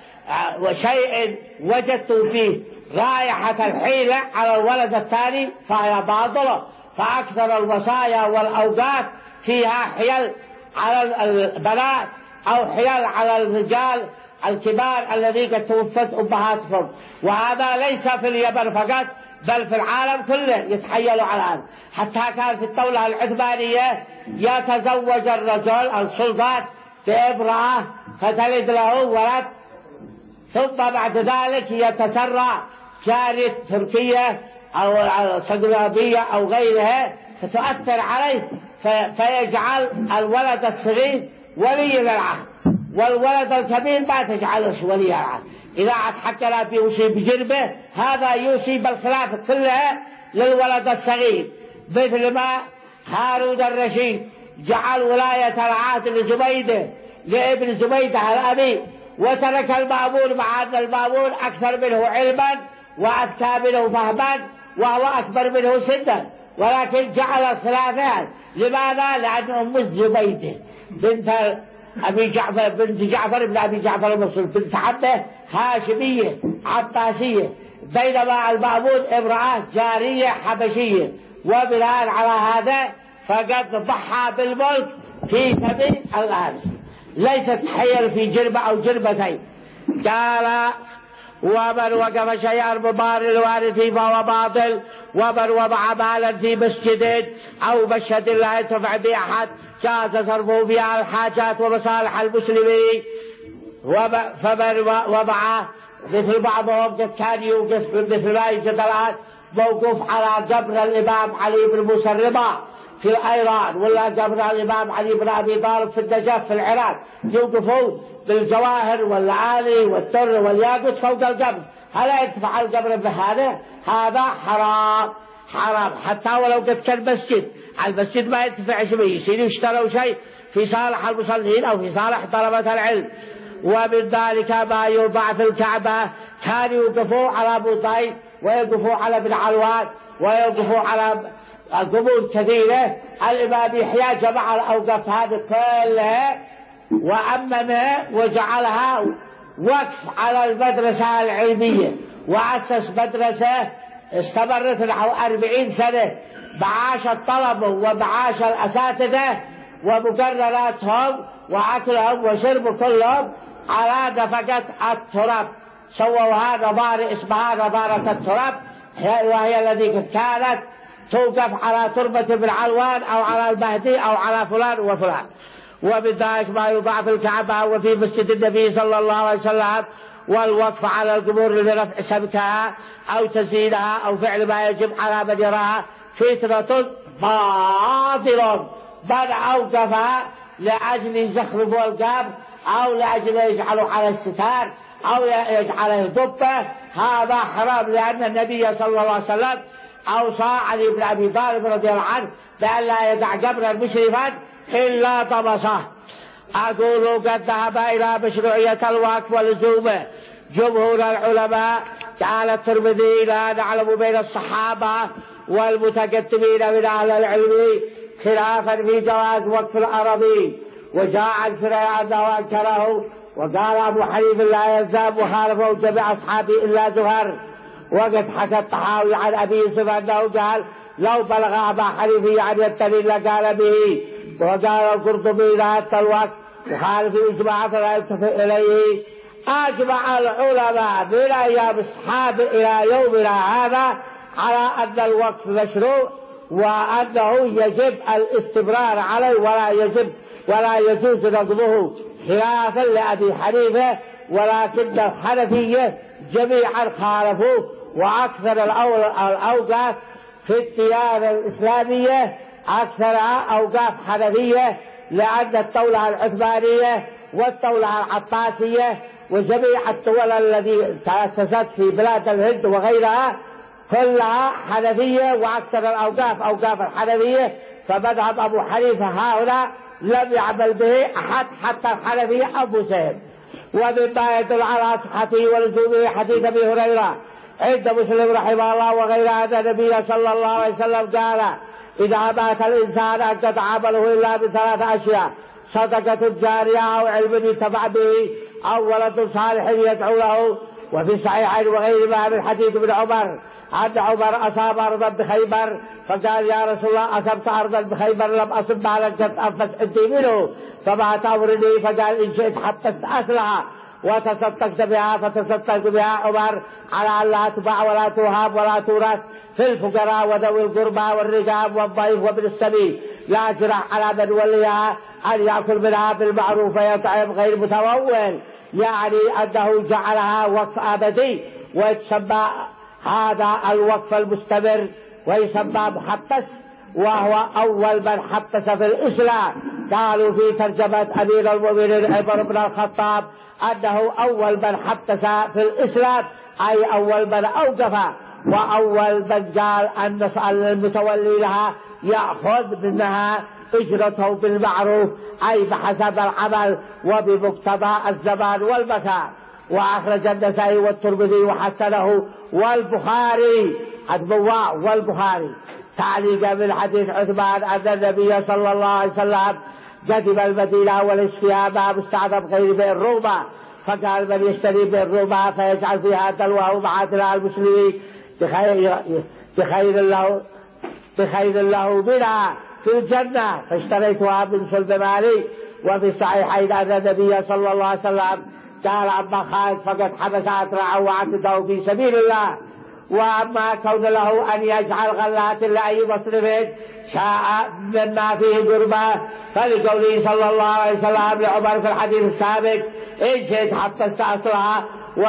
شيء وجدتوا فيه رائحة الحيلة على الولد الثاني فهي باطلة. فأكثر الوصايا والأوقات فيها حيل على البنات أو حيل على الرجال الكبار الذين قد توفت أمهاتهم. وهذا ليس في اليمن فقط بل في العالم كله يتحيلوا على هذا. حتى كان في الدولة العثمانية يتزوج الرجل السلطان بامرأة فتلد له ولد، ثم بعد ذلك يتسرع جارية تركية أو صقلابية أو غيرها فتؤثر عليه فيجعل الولد الصغير ولي للعهد، والولد الكبير ما تجعله ولي العهد. إذا عاد حتى لا يوصي بجربه هذا يوصي بالخلافة كلها للولد الصغير، مثل ما هارون الرشيد جعل ولاية العهد لزبيدة لابن زبيدة الأبي، وترك المأمون مع أن المأمون أكثر منه علما وأذكى منه فهما وهو أكبر منه سنا، ولكن جعل الخلافات. لماذا؟ لأن أم زبيدة بنت أبي جعفر بنت جعفر بن أبي جعفر المصري بنت عمه هاشمية عباسية، بينما المأمون امرأة جارية حبشية. وبناء على هذا فقد ضحى بالملك في سبيل الأرض، ليست حيل في جربة أو جربتين. قال ومن وقف شيئا بمال الوارث فهو باطل، ومن وضع مالا في مسجد أو مشهد لا ينتفع بأحد جاز صرفه في الحاجات ومصالح المسلمين. فمن وضع مثل بعضهم قد كان يوقف مثل ما يوجد الآن موقوف على قبر الإمام علي بن موسى الرضا في الأيران، ولا قبر الإمام علي بن أبي طالب في النجف في العراق، يوقفون بالجواهر والعالي والتر والياقوت فوق القبر. هل يدفع القبر بهذا؟ هذا حرام حرام. حتى ولو قد كان مسجد، المسجد ما يدفع شيء، يصير يشتروا شيء في صالح المصلين أو في صالح طلبة العلم. ومن ذلك ما يوضع في الكعبة، كانوا يوقفوا على بوطين ويوقفوا على ابن علوان ويوقفوا على القبور كثيرة. الإمام يحيى جمع الأوقاف هذه كلها وأممها وجعلها وقف على المدرسة العلمية، وأسس مدرسة استمرت نحو أربعين سنة معاش الطلبة ومعاش الأساتذة ومقرراتهم وأكلهم وشرب كلهم على نفقة التراب. سووا هذا نظارة اسمها نظارة التراب، وهي التي كانت توقف على تربة ابن علوان أو على المهدي أو على فلان وفلان. وبذلك ما يوضع في الكعبة وفي مسجد النبي صلى الله عليه وسلم، والوقف على القبور لرفع سمكها أو تزيينها أو فعل ما يجب على من يراها فتنة باطل. من أوقفها لأجل يزخرفوا القبر أو لأجل يجعلوا على الستار أو يجعله ضبة هذا حرام، لأن النبي صلى الله عليه وسلم أوصى علي بن أبي طالب رضي الله عنه بأن لا يدع قبرا مشرفا إلا طمسه. أقول قد ذهب إلى مشروعية الوقف ولزومه جمهور العلماء. قال الترمذي لا نعلم بين الصحابة والمتقدمين من أهل العلم خلافا في جواز وقف العربي، وجاء عن فريعة أنه أنكره، وقال أبو حنيفة لا يلزم وخالفه جميع أصحابه إلا زهر. وقد حكى الطحاوي عن أبي يوسف أنه قال لو بلغ أبا حنيفة يعني الدليل لقال به. وقال القرطبي لا يبطل الوقف وخالف الإجماع فلا يلتفت إليه. أجمع العلماء من أيام الصحابة إلى يومنا هذا على أن الوقف مشروع وأنه يجب الاستمرار عليه ولا يجب ولا يجوز نقضه، خلافا لأبي حنيفة، ولكن الحنفية جميعا خالفوه. وأكثر الأوقاف في الديانة الإسلامية أكثرها أوقاف حنفية، لأن الدولة العثمانية والدولة العباسية وجميع الدول التي تأسست في بلاد الهند وغيرها كلها حنفية، وأكثر الأوقاف أوقاف الحنفية. فمذهب أبو حنيفة هؤلاء لم يعمل به أحد حتى الحنفية أنفسهم. ومما يدل على صحته ولزومه حديث أبي هريرة عند مسلم رحمه الله وغيره أن النبي صلى الله عليه وسلم قال: إذا مات الإنسان أنقطع عمله إلا بثلاث أشياء: صدقة جارية أو علم ينتفع به أو ولد صالح يدعو له. وفي الصحيحين وغيرهما من حديث ابن عمر أن عمر أصاب أرضا بخيبر فقال: يا رسول الله، أصبت أرضا بخيبر لم أصب مالا قد أنفست منه، فما تأمرني؟ فقال: إن شئت حبست أصلها وتصدقت بها فتصدقت بها عمر على أن لا تباع ولا توهب ولا تورث في الفقراء وذوي القربى والرقاب والضيف وابن السبيل، لا جرح على من وليها أن يأكل منها بالمعروف ويطعم غير متمول، يعني أنه جعلها وقف أبدي. ويتسمى هذا الوقف المستمر ويسمى محبس، وهو أول من حبس في الإسلام. قالوا في ترجمة أمير المؤمنين عمر بن الخطاب أنه أول من حبس في الإسلام، أي أول من أوقف، وأول من قال أن المتولي لها يأخذ منها أجرته بالمعروف، أي بحسب العمل وبمقتضى الزمان والمكان. وأخرج النسائي والترمذي وحسنه والبخاري الضواء والبخاري تعليقا من حديث عثمان أن النبي صلى الله عليه وسلم قدم المدينة والاشتياء مع مستعظم غير بئر روما، فقال: من يشتري بئر روما فيجعل فيها دلوه معادلة المسلمين بخير, بخير له بخير له منها في الجنة، فاشتريتها من صلب مالي. وفي الصحيحين أن النبي صلى الله عليه وسلم قال: أما خالد فقد حبس أترعه وعتده في سبيل الله، وأما كون له أن يجعل غلات لأي مصرف شاء مما فيه قربة، فلقوله صلى الله عليه وسلم لعمر في الحديث السابق: إن شئت حبست أصلها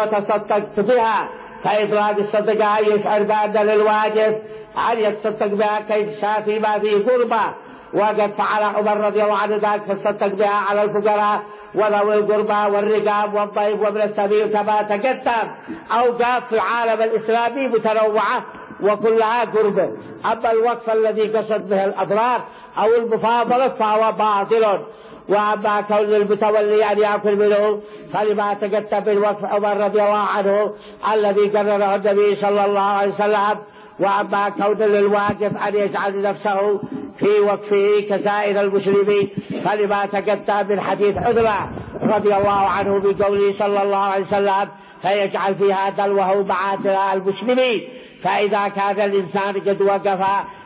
وتصدقت بها. فإطلاق الصدقة يشعر بأن للواجب أن يتصدق بها كي تشافي ما فيه قربة، وقد فعل عمر رضي الله عنه ذلك فتصدق بها على الفقراء وذوي القربى والرقاب والضيف وابن السبيل كما تقدم. أوقاف في العالم الإسلامي متنوعة وكلها قربة. أما الوقف الذي قصد به الأضرار أو المفاضلة فهو باطل. وأما كون المتولي أن يأكل منه فلما تقدم بالوقف عمر رضي الله عنه الذي قرره النبي صلى الله عليه وسلم. وأما كون للواجب أن يجعل نفسه في وقفه كسائر المسلمين فلما تقدم من حديث عذرة رضي الله عنه بقوله صلى الله عليه وسلم: فيجعل فيها دلوه معادلة المسلمين. فإذا كان الإنسان قد وقف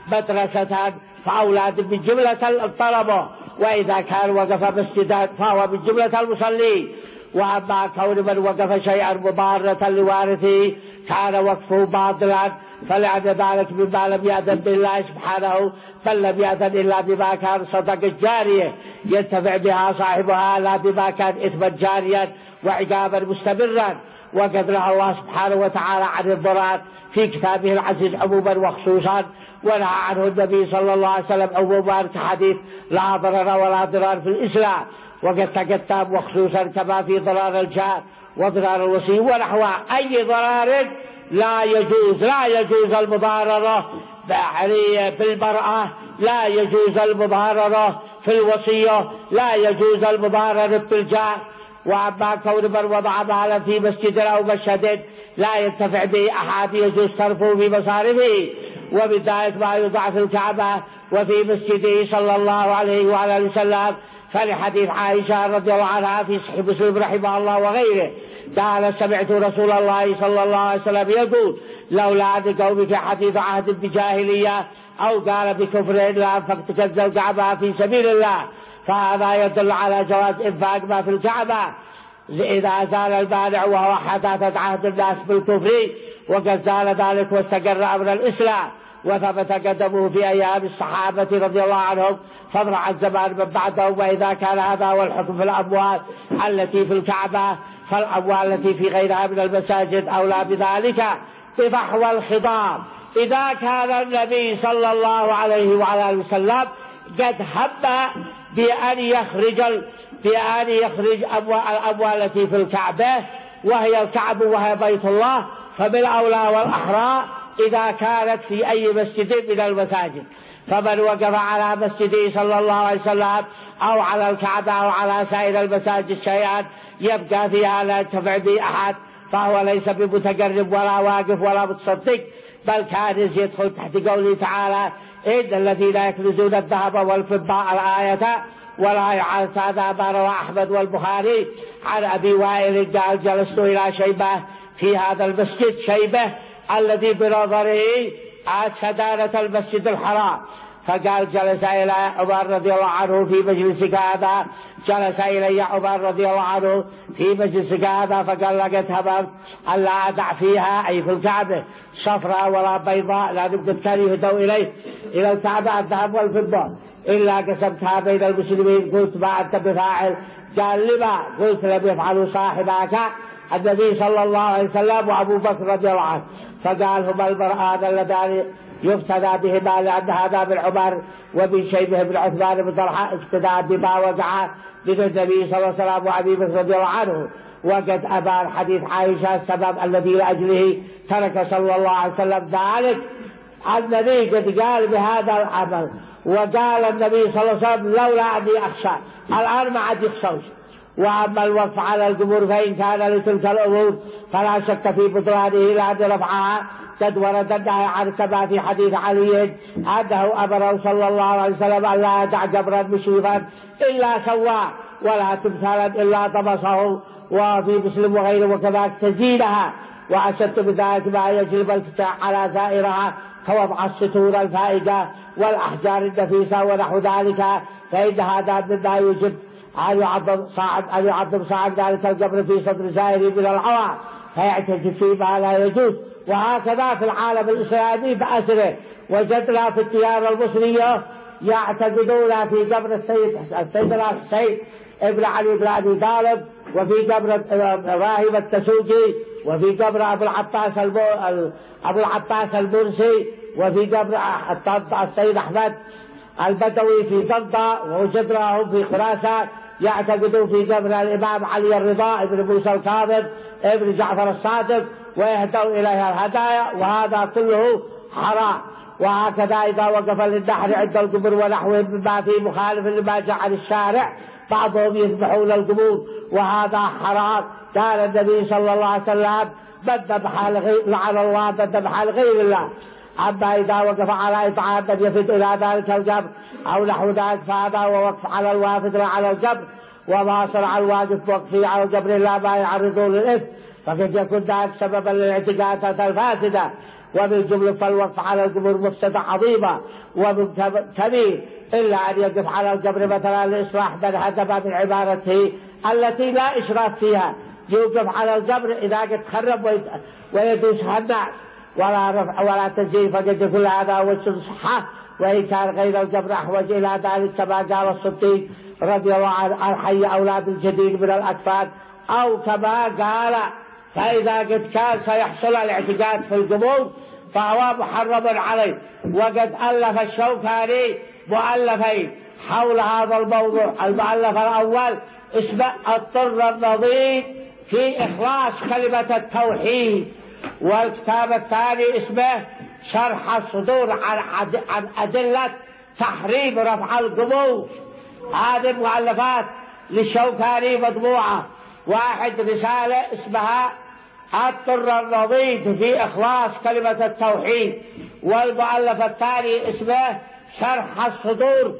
مدرسة فأولاد من جملة الطلبة، وإذا كان وقف مسجدا فهو من جملة المصلين. وأما كون من وقف شيئا مضارة لوارثه كان وقفه باطلا، فلعن ذلك مما لم يأذن بالله سبحانه، بل لم يأذن إلا بما كان صدقة جارية ينتفع بها صاحبها، لا بما كان إثما جاريا وعقابا مستمرا. وقد نهى الله سبحانه وتعالى عن الضرار في كتابه العزيز عموما وخصوصا، ونهى عنه النبي صلى الله عليه وسلم عموما كحديث: لا ضرر ولا ضرار في الإسلام. وقد تقدم وخصوصا كما في ضرار الجار وضرار الوصي ونحو أي ضرار لا يجوز لا يجوز المضاررة بالمرأة، لا يجوز المضاررة في الوصية، لا يجوز المضاررة بالجار. وأما كون من وضع مالا في مسجد أو مشهد لا ينتفع به أحد يجوز صرفه في مصارفه، ومن ذلك ما يوضع في الكعبة وفي مسجده صلى الله عليه وعلى وسلم. فلحديث عائشة رضي الله عنها في صحيح مسلم رحمه الله وغيره قال: سمعت رسول الله صلى الله عليه وسلم يقول: لولا أن قومك حديث عهد بجاهلية أو قال بكفر لأنفقت كنز الكعبة في سبيل الله. فهذا يدل على جواز إنفاق ما في الكعبة إذا زال المانع وهو حداثة عهد الناس بالكفر، وقد زال ذلك واستقر أمر الإسلام وثبت قدمه في أيام الصحابة رضي الله عنهم فضلا عن زمان من بعدهم. وإذا كان هذا هو الحكم في الأموال التي في الكعبة، فالأموال التي في غيرها من المساجد أولى بذلك بفحوى الخضاب. إذا كان النبي صلى الله عليه وعلى آله وسلم قد هم بأن يخرج بأن يخرج الأموال التي في الكعبة وهي الكعبة وهي بيت الله، فبالأولى والأحرى إذا كانت في أي مسجد من المساجد. فمن وقف على مسجده صلى الله عليه وسلم أو على الكعبة أو على سائر المساجد شيئا يبقى فيها لا ينتفع به أحد، فهو ليس بمتقرب ولا واقف ولا متصدق، بل كانز يدخل تحت قوله تعالى إن الذين يكنزون الذهب والفضة الآية ولا يعالج. هذا ما روى أحمد والبخاري عن أبي وائل قال جلست إلى شيبة في هذا المسجد، شيبة الذي بنظره سدانة المسجد الحرام، فقال جلس إلى عمر رضي الله عنه في مجلسك هذا، جلس إلي عمر رضي الله عنه في مجلسك هذا فقال لقد هممت ألا أدع فيها أي في الكعبة صفراء ولا بيضاء لا نبدأ كان يهدوا إليه إلى الكعبة الذهب والفضة إلا قسمتها بين المسلمين. قلت ما أنت بفاعل؟ قال لما؟ قلت لم يفعلوا صاحبك النبي صلى الله عليه وسلم وأبو بكر رضي الله عنه. فقال هما المرآن اللذان يقتدى بهما، لأن هذا من عمر ومن شيبه بن عثمان بن طلحة اقتدى بما وقع من النبي صلى الله عليه وسلم وأبي بكر رضي الله عنه. وقد أبان حديث عائشة السبب الذي لأجله ترك صلى الله عليه وسلم ذلك. النبي قد قال بهذا العمل، وقال النبي صلى الله عليه وسلم لولا أني أخشى، الآن ما عاد يخشوش. وأما الوقف على القبور فإن كان لتلك الأمور فلا شك في بطلانه، لأن رفعها قد ورد النهي عن كما في حديث علي أنه أمره صلى الله عليه وسلم أن لا يدع جبرا مشرفا إلا سواه ولا تمثالا إلا طمسه، وفي مسلم وغيره وكذلك تزينها. وأشد بذلك ما يجلب الفتاح على زائرها كوضع الستور الفائقة والأحجار النفيسة ونحو ذلك، فإن هذا مما يجب أن يعظم صاعد أن يعظم صاعد ذلك القبر في صدر زائر من العوام فيعتكف فيه ما لا يجوز. وهكذا في العالم الإسلامي بأسره وجدنا في الديار المصرية يعتقدون في قبر السيد السيد السيد ابن علي بن أبي طالب، وفي قبر راهب التسوقي، وفي قبر أبو العباس أبو العباس المرسي، وفي قبر السيد أحمد البدوي في طنطا، ووجدناهم في خراسان يعتقدون في قبر الإمام علي الرضا ابن موسى الكاظم ابن جعفر الصادق ويهدوا إليها الهدايا، وهذا كله حرام. وهكذا إذا وقف للنحر عند القبور ونحوه مما فيه مخالف لما جاء عن الشارع بعضهم يذبحون القبور، وهذا حرام. قال النبي صلى الله عليه وسلم من ذبح لعن الله من ذبح لغير الله. أما إذا وقف على إطعام من يفد إلى ذلك القبر أو نحو ذلك فهذا هو وقف على الوافد لا على القبر، وما شرع الواقف وقفه على القبر إلا ما يعرضون للإثم، فقد يكون ذلك سببا للاعتقادات الفاسدة. ومن جملة فالوقف على القبور مفسدة عظيمة ومن كبير، إلا أن يقف على القبر مثلا لإصلاح من هدم من عبارته التي لا إشراف فيها، يوقف على القبر إذا قد خرب ويدوسها الناس ولا رفع ولا تزييف، فقد يكون هذا وجه صحة. وإن كان غير القبر أحوج إلى ذلك كما قال الصديق رضي الله عنه الحي أولاد الجديد من الأكفان، أو كما قال فإذا قد كان سيحصل الاعتقاد في القبور فهو محرم عليه. وقد ألف الشوكاني مؤلفين حول هذا الموضوع، المؤلف الأول اسمه الطر النظيف في إخلاص كلمة التوحيد، والكتاب الثاني اسمه شرح الصدور عن عن أدلة تحريم رفع القبور. هذه المؤلفات للشوكاني مطبوعة، واحد رسالة اسمها الطر النظيف في إخلاص كلمة التوحيد، والمؤلف الثاني اسمه شرح الصدور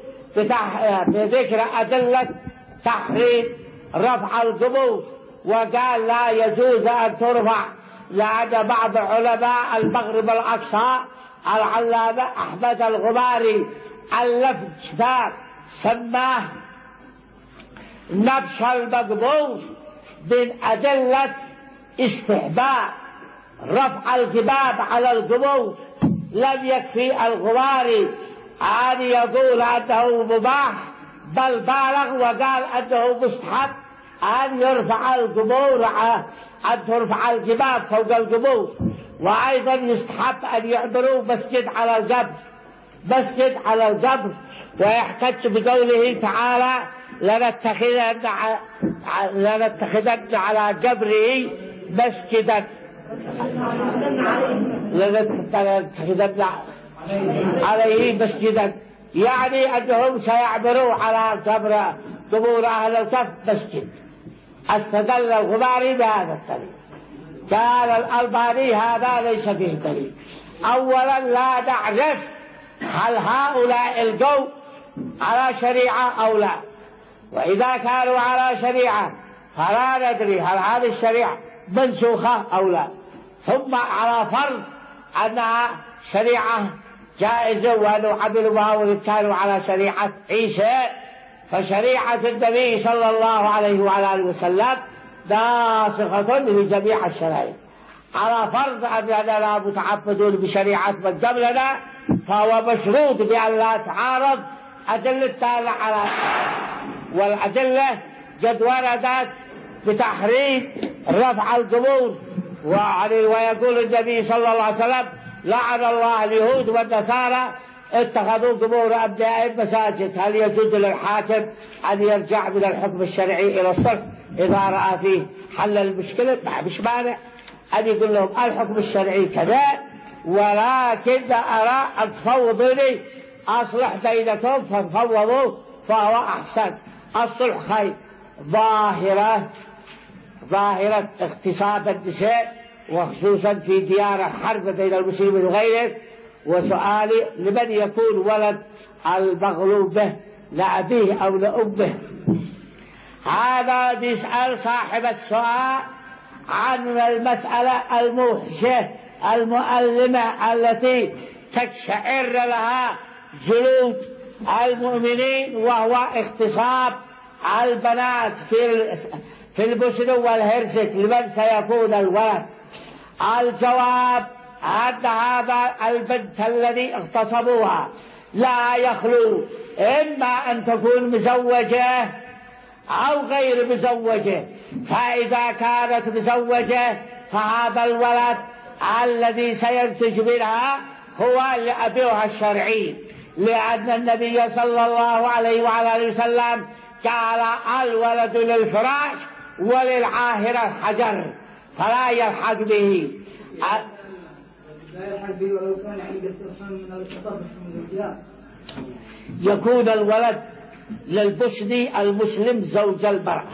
بذكر أدلة تحريم رفع القبور. وقال لا يجوز أن ترفع، لأن بعض علماء المغرب الأقصى العلامة أحمد الغماري ألف كتاب سماه نبش المقبوس من أدلة استحباب رفع الجباب على القبور لم يكفي الغماري أن يقول أنه مباح، بل بالغ وقال أنه مستحب أن يرفع القبور، أن ترفع الجباب فوق القبور. وأيضا يستحب أن يعملوا مسجد على القبر، مسجد على القبر، ويحتج بقوله تعالى لنتخذن لنتخذن على قبره مسجدا، لنتخذن عليه مسجدا، يعني أنهم سيعبروا على قبر قبور أهل الكهف مسجد. استدل الغماري بهذا الدليل. قال الألباني هذا ليس فيه دليل. أولا لا نعرف هل هؤلاء القوم على شريعة أو لا، وإذا كانوا على شريعة فلا ندري هل هذه الشريعة منسوخة أو لا، ثم على فرض أنها شريعة جائزة وأنه عملوا بها وإن كانوا على شريعة عيسى، فشريعة النبي صلى الله عليه وعلى آله وسلم ناسخة لجميع الشرائع. على فرض أننا متعبدون بشريعة من قبلنا، فهو مشروط بأن لا تعارض أدلة الدالة على، والأدلة قد وردت بتحريم رفع القبور، ويقول النبي صلى الله عليه وسلم لعن الله اليهود والنصارى اتخذوا قبور أنبيائهم مساجد. هل يجوز للحاكم أن يرجع من الحكم الشرعي إلى الصلح إذا رأى فيه حل المشكلة؟ مش مانع أن يقول لهم الحكم الشرعي كذا، ولكن أرى أن تفوضوا لي أصلح بينكم فانفوضوا فهو أحسن. الصلح خير. ظاهرة ظاهرة اغتصاب النساء وخصوصا في ديار الحرب بين المسلمين وغيره. وسؤالي لمن يكون ولد المغلوب به، لأبيه أو لأمه؟ هذا بيسأل صاحب السؤال عن المسألة الموحشة المؤلمة التي تقشعر لها جلود المؤمنين، وهو اغتصاب البنات في في البوسن والهرسك لمن سيكون الولد. الجواب أن هذا البنت الذي اغتصبوها لا يخلو إما أن تكون مزوجة أو غير مزوجة، فإذا كانت مزوجة فهذا الولد الذي سينتج منها هو لأبيها الشرعي، لأن النبي صلى الله عليه وعلى آله وسلم قال الولد للفراش وللعاهرة الحجر فلا يلحق به. لا يلحق به ولو كان يعني يسترحم من التصرف من الرجال. يكون الولد للبسني المسلم زوج المرأة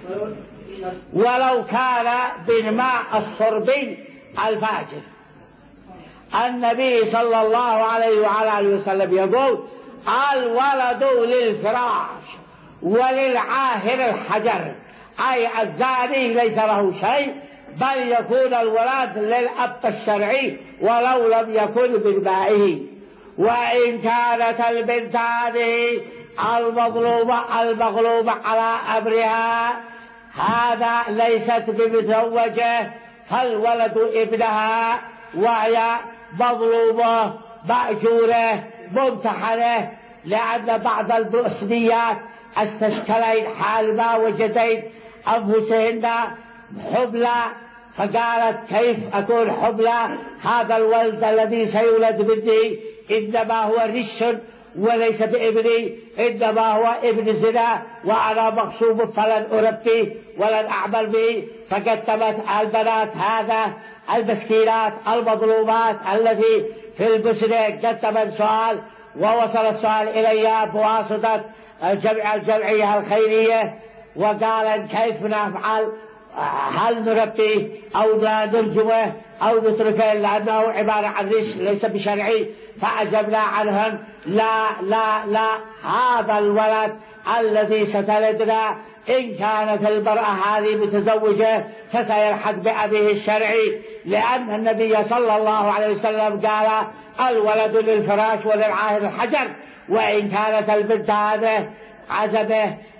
ولو كان بالماء الصربي الفاجر. النبي صلى الله عليه وعلى آله وسلم يقول الولد للفراش وللعاهر الحجر، أي الزاني ليس له شيء، بل يكون الولد للأب الشرعي ولو لم يكن بمائه. وإن كانت البنت هذه المظلومة المغلوبة على أمرها هذا ليست بمتزوجة، فالولد ابنها وهي مظلومة مأجورة ممتحنة، لأن بعض البؤسنيات استشكلين حال ما وجدين أنفسهن حبلى، فقالت كيف أكون حبلى؟ هذا الولد الذي سيولد مني إنما هو رش وليس بابني، إنما هو ابن زنا وأنا مغصوب فلن أربيه ولن أعمل به. فقدمت البنات هذا المسكينات المظلومات التي في البسنة قدمت سؤال، ووصل السؤال إلي بواسطة الجمعية الجمعية الخيرية، وقال كيف نفعل؟ هل نربيه أو لا نرجمه أو نتركه لأنه عبارة عن رش ليس بشرعي؟ فأجبنا عنهم لا لا لا، هذا الولد الذي ستلدنا إن كانت المرأة هذه متزوجة فسيلحق بأبيه الشرعي، لأن النبي صلى الله عليه وسلم قال الولد للفراش وللعاهر الحجر. وإن كانت البنت هذه عزبه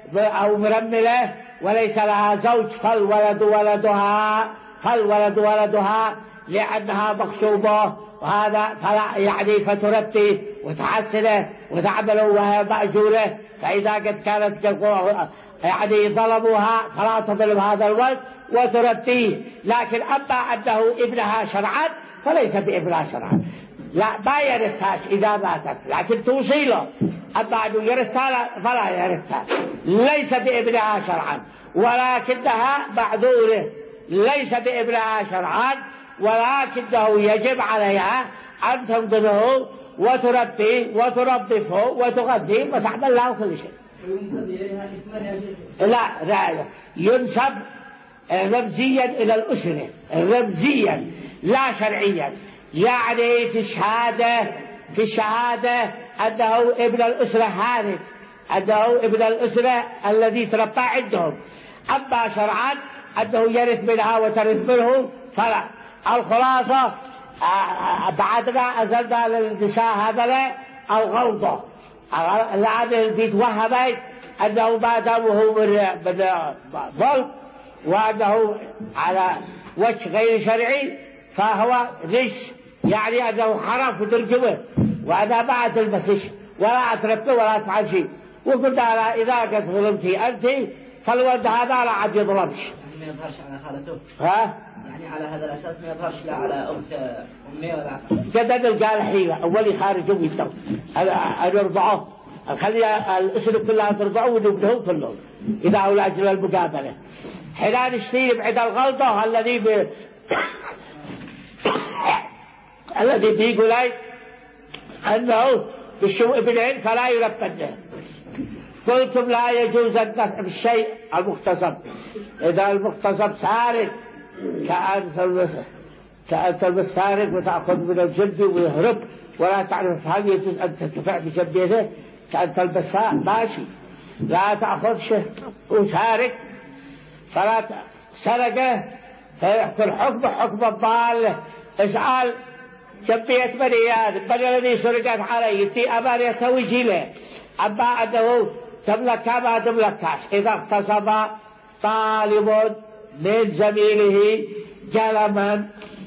أو مرملة وليس لها زوج فالولد ولدها فالولد ولدها لأنها مغصوبة، وهذا فلا يعني فتربي وتحسنه وتعمله وهي مأجورة، فإذا قد كانت يعني ظلموها فلا تظلم هذا الولد وتربيه. لكن أما أنه ابنها شرعا فليس بابنها شرعا، لا ما يرثها إذا ماتت، لكن توصي له. أما أنه يرثها فلا يرثها، ليس بابنها شرعا ولكنها معذورة، ليس بابنها شرعا ولكنه يجب عليها أن تنظره وتربيه وتنظفه وتغذيه وتعمل له كل شيء. لا لا ينسب رمزيا إلى الأسرة، رمزيا لا شرعيا، يعني في الشهادة في الشهادة أنه ابن الأسرة هارث، أنه ابن الأسرة الذي تربى عندهم. أما شرعا أنه يرث منها وترث منه فلا. الخلاصة بعدنا أزلنا للنساء هذا الغوضة الذي بيتوهمت أنه ما دام هو من ظلم وأنه على وجه غير شرعي فهو غش، يعني أنه حرام وترجمه، وأنا ما أتلبسش ولا أتركه ولا أفعل شيء. وقلت أنا إذا قد ظلمتي أنت فالولد هذا لا عاد يظلمش. ما يظهرش على خالته؟ ها؟ يعني على هذا الأساس ما يظهرش لا على أخت أمي ولا جدد قال حيلة أولي خارج ويتو أنا أربعه خلي الأسر كلها ترضعوا ونبنهم كلهم إذا أولاد المقابلة. حين نشتري بعد الغلطة الذي ب... الذي بيقول لي أنه بالشو ابنين فلا يرفضه. قلتم لا يجوز الدفع بالشيء المغتصب، إذا المغتصب سارق كأن تلبس كأن تلبس سارق وتأخذ من الجلد ويهرب ولا تعرف هل يجوز أن تدفع بجبهته، كأن تلبسها ماشي، لا تأخذ شيء وسارق فلا سرقه فيحكم حكم حكم الضال. اسأل جبية بني آدم بني الذي سرقت عليه يتي أمانية وجيله، أما أنه تملك ما تملكاش. إذا اغتصب طالب من زميله جلما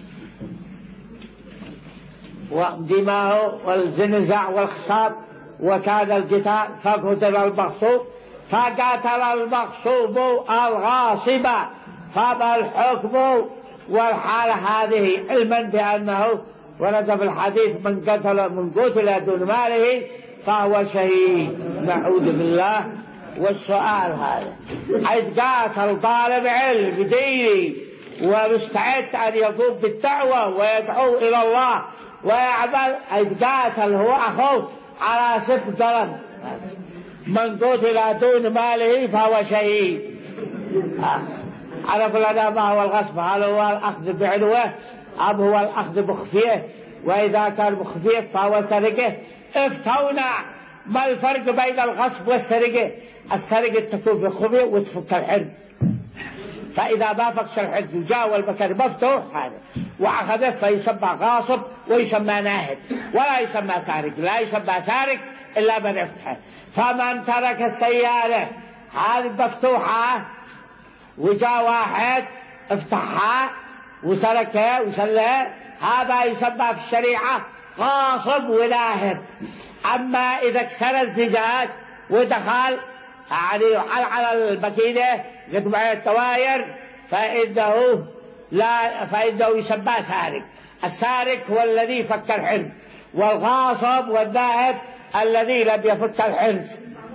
ودماءه والزنزع والخصاب وكان القتال فقتل المغصوب فقتل المغصوب الغاصب، فما الحكم والحالة هذه؟ علما بأنه ورد في الحديث من قتل من قتل دون ماله فهو شهيد، نعوذ بالله. والسؤال هذا حيث قاتل طالب علم ديني ومستعد أن يقوم بالدعوة ويدعو إلى الله ويعمل، حيث قاتل هو أخوه على سب ظلم من قتل دون ماله فهو شهيد. عرف لنا ما هو الغصب، هل هو الأخذ بعلوه أم هو الأخذ بخفيه؟ وإذا كان بخفيه فهو سرقه. افتونا ما الفرق بين الغصب والسرقة؟ السرقة تكون بخفيه وتفك الحرز، فإذا ما فكش الحرز وجاء والمكان مفتوح هذا وأخذه فيسمى غاصب ويسمى ناهب ولا يسمى سارق، لا يسمى سارق إلا من افتح. فمن ترك السيارة هذه مفتوحة وجاء واحد افتحها وسركها وسلها، هذا يسمى في الشريعة غاصب وناهب. أما إذا كسر الزجاج ودخل يعني على الماكينة قد معه التواير فإنه لا فإنه يسمى سارق. السارق هو الذي فك الحرز، والغاصب والناهب الذي لم يفك الحرز.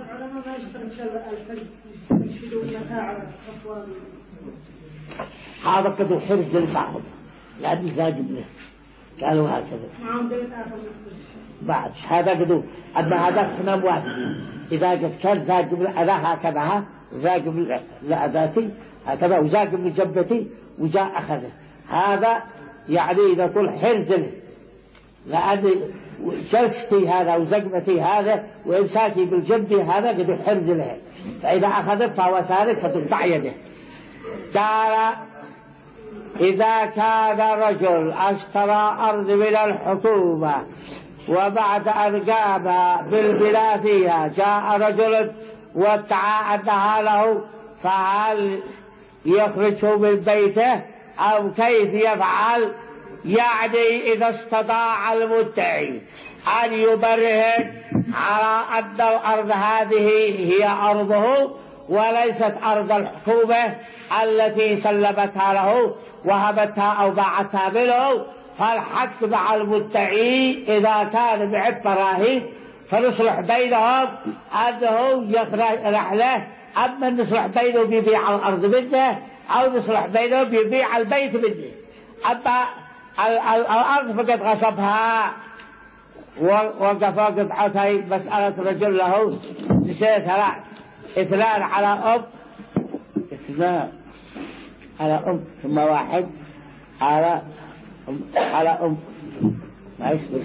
هذا كده حرز لصاحب لأن زاجب له قالوا هكذا بعد هذا قدو. أما هذا كنا موافقين إذا قد كان زاجب له هكذا زاجب لأذاتي هكذا وزاجب لجبتي وجاء أخذه، هذا يعني إذا كل حرز له لأن جلستي هذا وزقمتي هذا وإمساكي بالجنب هذا قد حرز له، فإذا أخذه فهو سارق فتقطع يده. قال إذا كان رجل اشترى أرض من الحكومة وبعد أن قام بالبناء فيها جاء رجل وادعى أنها له، فهل يخرجه من بيته أو كيف يفعل؟ يعني إذا استطاع المدعي أن يبرهن على أن الأرض هذه هي أرضه وليست أرض الحكومة التي سلمتها له وهبتها أو باعتها منه، فالحق مع المدعي إذا كان بعد براهين فنصلح بينهم أنه يخرج رحلة، أما نصلح بينه بيبيع الأرض منه أو نصلح بينه بيبيع البيت منه. أما الأرض فقد غصبها وقف قطعتين. مسألة رجل له نساء ثلاث، اثنان على أم اثنان على أم ثم واحد على أم على أم ما يسمى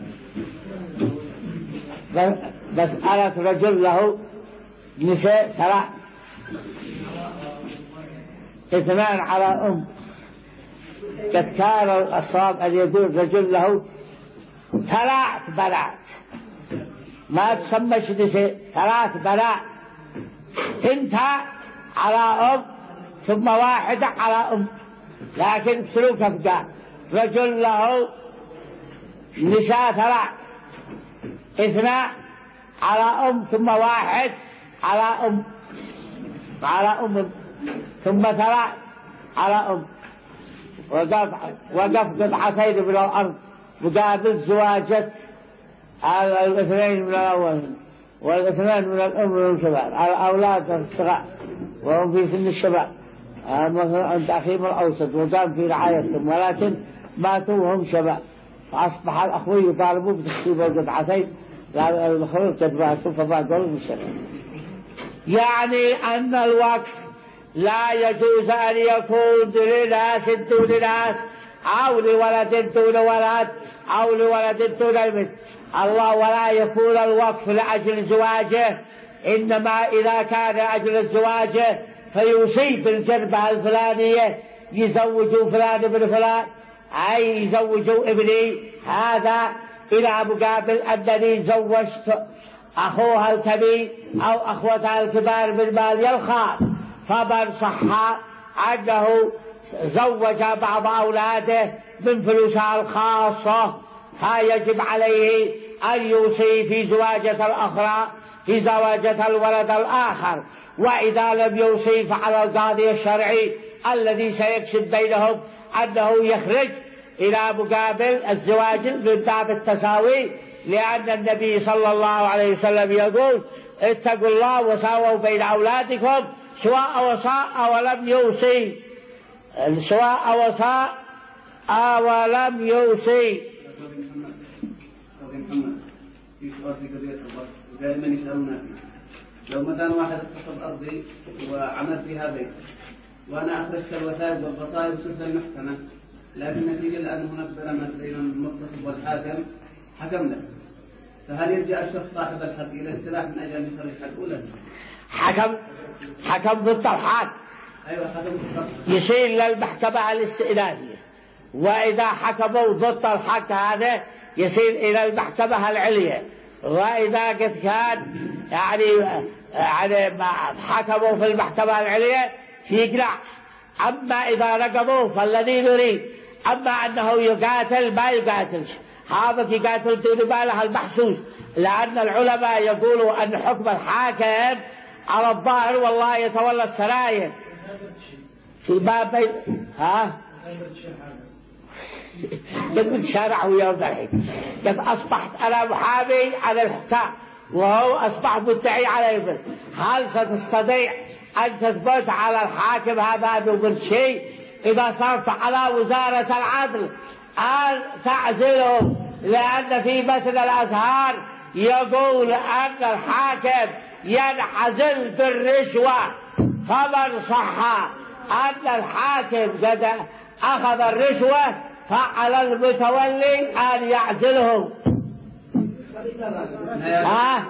مسألة رجل له نساء ثلاث، اثنان على أم. قد كان الصواب أن يقول رجل له ثلاث بنات، ما تسمى نساء، ثلاث بنات، ثنتا على أم ثم واحدة على أم، لكن سلوك أفقار رجل له نساء ثلاث، اثنان على أم ثم واحد على أم على أم ثم ثلاث على أم، وقف وقف قطعتين من الأرض مقابل زواجة الاثنين من الأول والاثنين من الأم والشباب على أولاد الصغار وهم في سن الشباب، مثلا عند أخيهم الأوسط وقام في رعايتهم ولكن ماتوا وهم شباب، فأصبح الأخوي يطالبوا بتخشيب القطعتين لا الأخوي تدبعتوا فبعضهم الشباب. يعني أن الوقف لا يجوز أن يكون لناس دون ناس أو لولد دون ولد أو لولد دون ابن الله، ولا يكون الوقف لأجل زواجه، إنما إذا كان لأجل الزواج فيوصي بالجربة الفلانية يزوجوا فلان ابن فلان، أي يزوجوا ابني هذا إلى مقابل أنني زوجت أخوها الكبير أو أخوتها الكبار بالمال الخاص، فمن صح أنه زوج بعض أولاده من فلوسها الخاصة فيجب عليه أن يوصي في زواجة الأخرى في زواجة الولد الآخر، وإذا لم يوصي فعلى القاضي الشرعي الذي سيكشف بينهم أنه يخرج إلى مقابل الزواج من باب التساوي، لأن النبي صلى الله عليه وسلم يقول اتقوا الله وساووا بين أولادكم سواء وصاء ولم يوصي، سواء وصاء ولم يوصي. دائما يسألون فيه، لو مثلا واحد اغتصب أرضي وعمل فيها بيت وأنا أخرجت الوثائق والبصائر وصلت للمحكمة، لكن نتيجة لأن هناك بيننا بين المغتصب والحاكم حكم له، فهل يرجع الشخص صاحب الحق إلى السلاح من أجل أن يخرج حق أولا؟ حكم حكم ضد الحق. أيوة حكم ضد يصير للمحكمة الاستئنافية، وإذا حكموا ضد الحق هذا يصير إلى المحكمة العليا، وإذا قد كان يعني يعني حكموا في المحكمة العليا يقلع. أما إذا رقبوه فالذي نريد، أما أنه يقاتل ما يقاتلش، هذا يقاتل دون باله المحسوس، لأن العلماء يقولوا أن حكم الحاكم على الظاهر والله يتولى السراير في باب ها قد شرع ويوم الحين قد أصبحت أنا محامي على الحكام وهو أصبح مدعي على ابن، هل ستستطيع أن تثبت على الحاكم هذا أنه شيء إذا صرت على وزارة العدل أن تعزلهم؟ لأن في متن الأزهار يقول أن الحاكم ينعزل بالرشوة، فمن صح أن الحاكم قد أخذ الرشوة فعلى المتولي أن يعزله. ها؟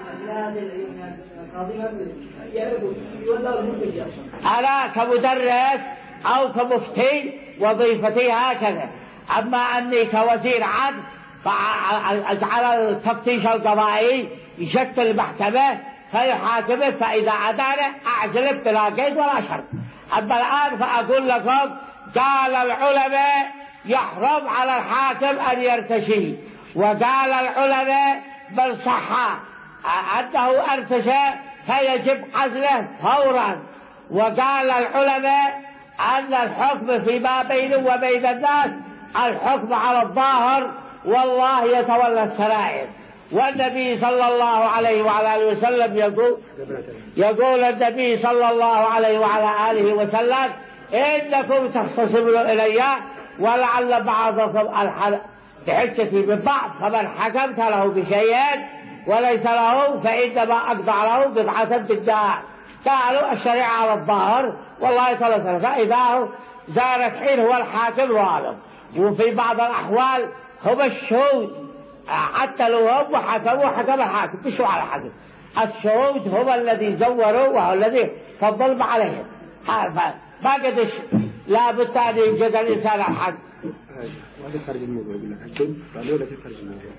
أنا كمدرس أو كمفتي وظيفتي هكذا، أما أني كوزير عدل فأجعل التفتيش القضائي يشكل محكمة فيحاكمه، فإذا أدانه أعزله بلا قيد ولا شرط. أما الآن فأقول لكم قال العلماء يحرم على الحاكم أن يرتشي، وقال العلماء بل صح أنه ارتشى فيجب عزله فورا، وقال العلماء أن الحكم فيما بينه وبين الناس الحكم على الظاهر والله يتولى السرائر. والنبي صلى الله عليه وعلى آله وسلم يقول يقول النبي صلى الله عليه وعلى آله وسلم إنكم تختصمون إلي ولعل بعضكم ألحن بحجتي من بعض، فمن حكمت له بشيء وليس له فإنما أقطع له بضعة بالداع. قالوا الشريعة على الظاهر والله يتولى، فإذا زارت حين هو الحاكم ظالم. وفي بعض الأحوال هم الشهود حتى لو هم وحكموا حكم الحاكم بشو على الحاكم، الشهود هم الذي زوروا وهو الذي فضل عليهم. ما قدش لا بد أن يوجد الإنسان الحق. هذا خارج الموضوع قالوا لك خارج الموضوع.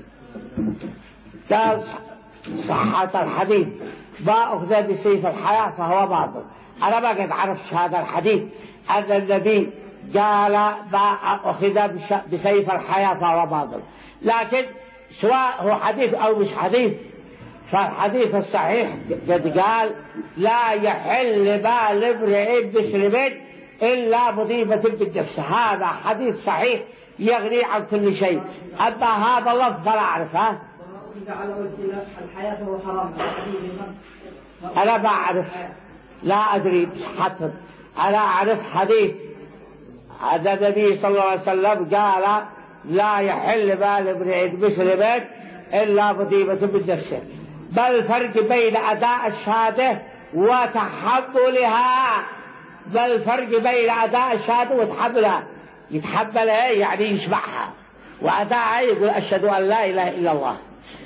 قال صحة الحديث ما أخذ بسيف الحياة فهو باطل. أنا ما قد عرفت هذا الحديث أن النبي قال ما أخذ بسيف الحياة فهو باطل، لكن سواء هو حديث أو مش حديث فالحديث الصحيح قد قال لا يحل مال امرئ مسلم إلا مضيبة بالنفس. هذا حديث صحيح يغني عن كل شيء. أما هذا اللفظ فلا أعرفه. الحياة هو حرام. أنا ما أعرف، لا أدري حتى. أنا أعرف حديث هذا النبي صلى الله عليه وسلم قال لا يحل مال امرئ مسلم إلا مضيبة بالنفس. بل الفرق بين أداء الشهادة وتحملها، بل الفرق بين أداء الشهادة وتحملها. يتحملها يعني يسمعها، وأداءها يقول أشهد أن لا إله إلا الله.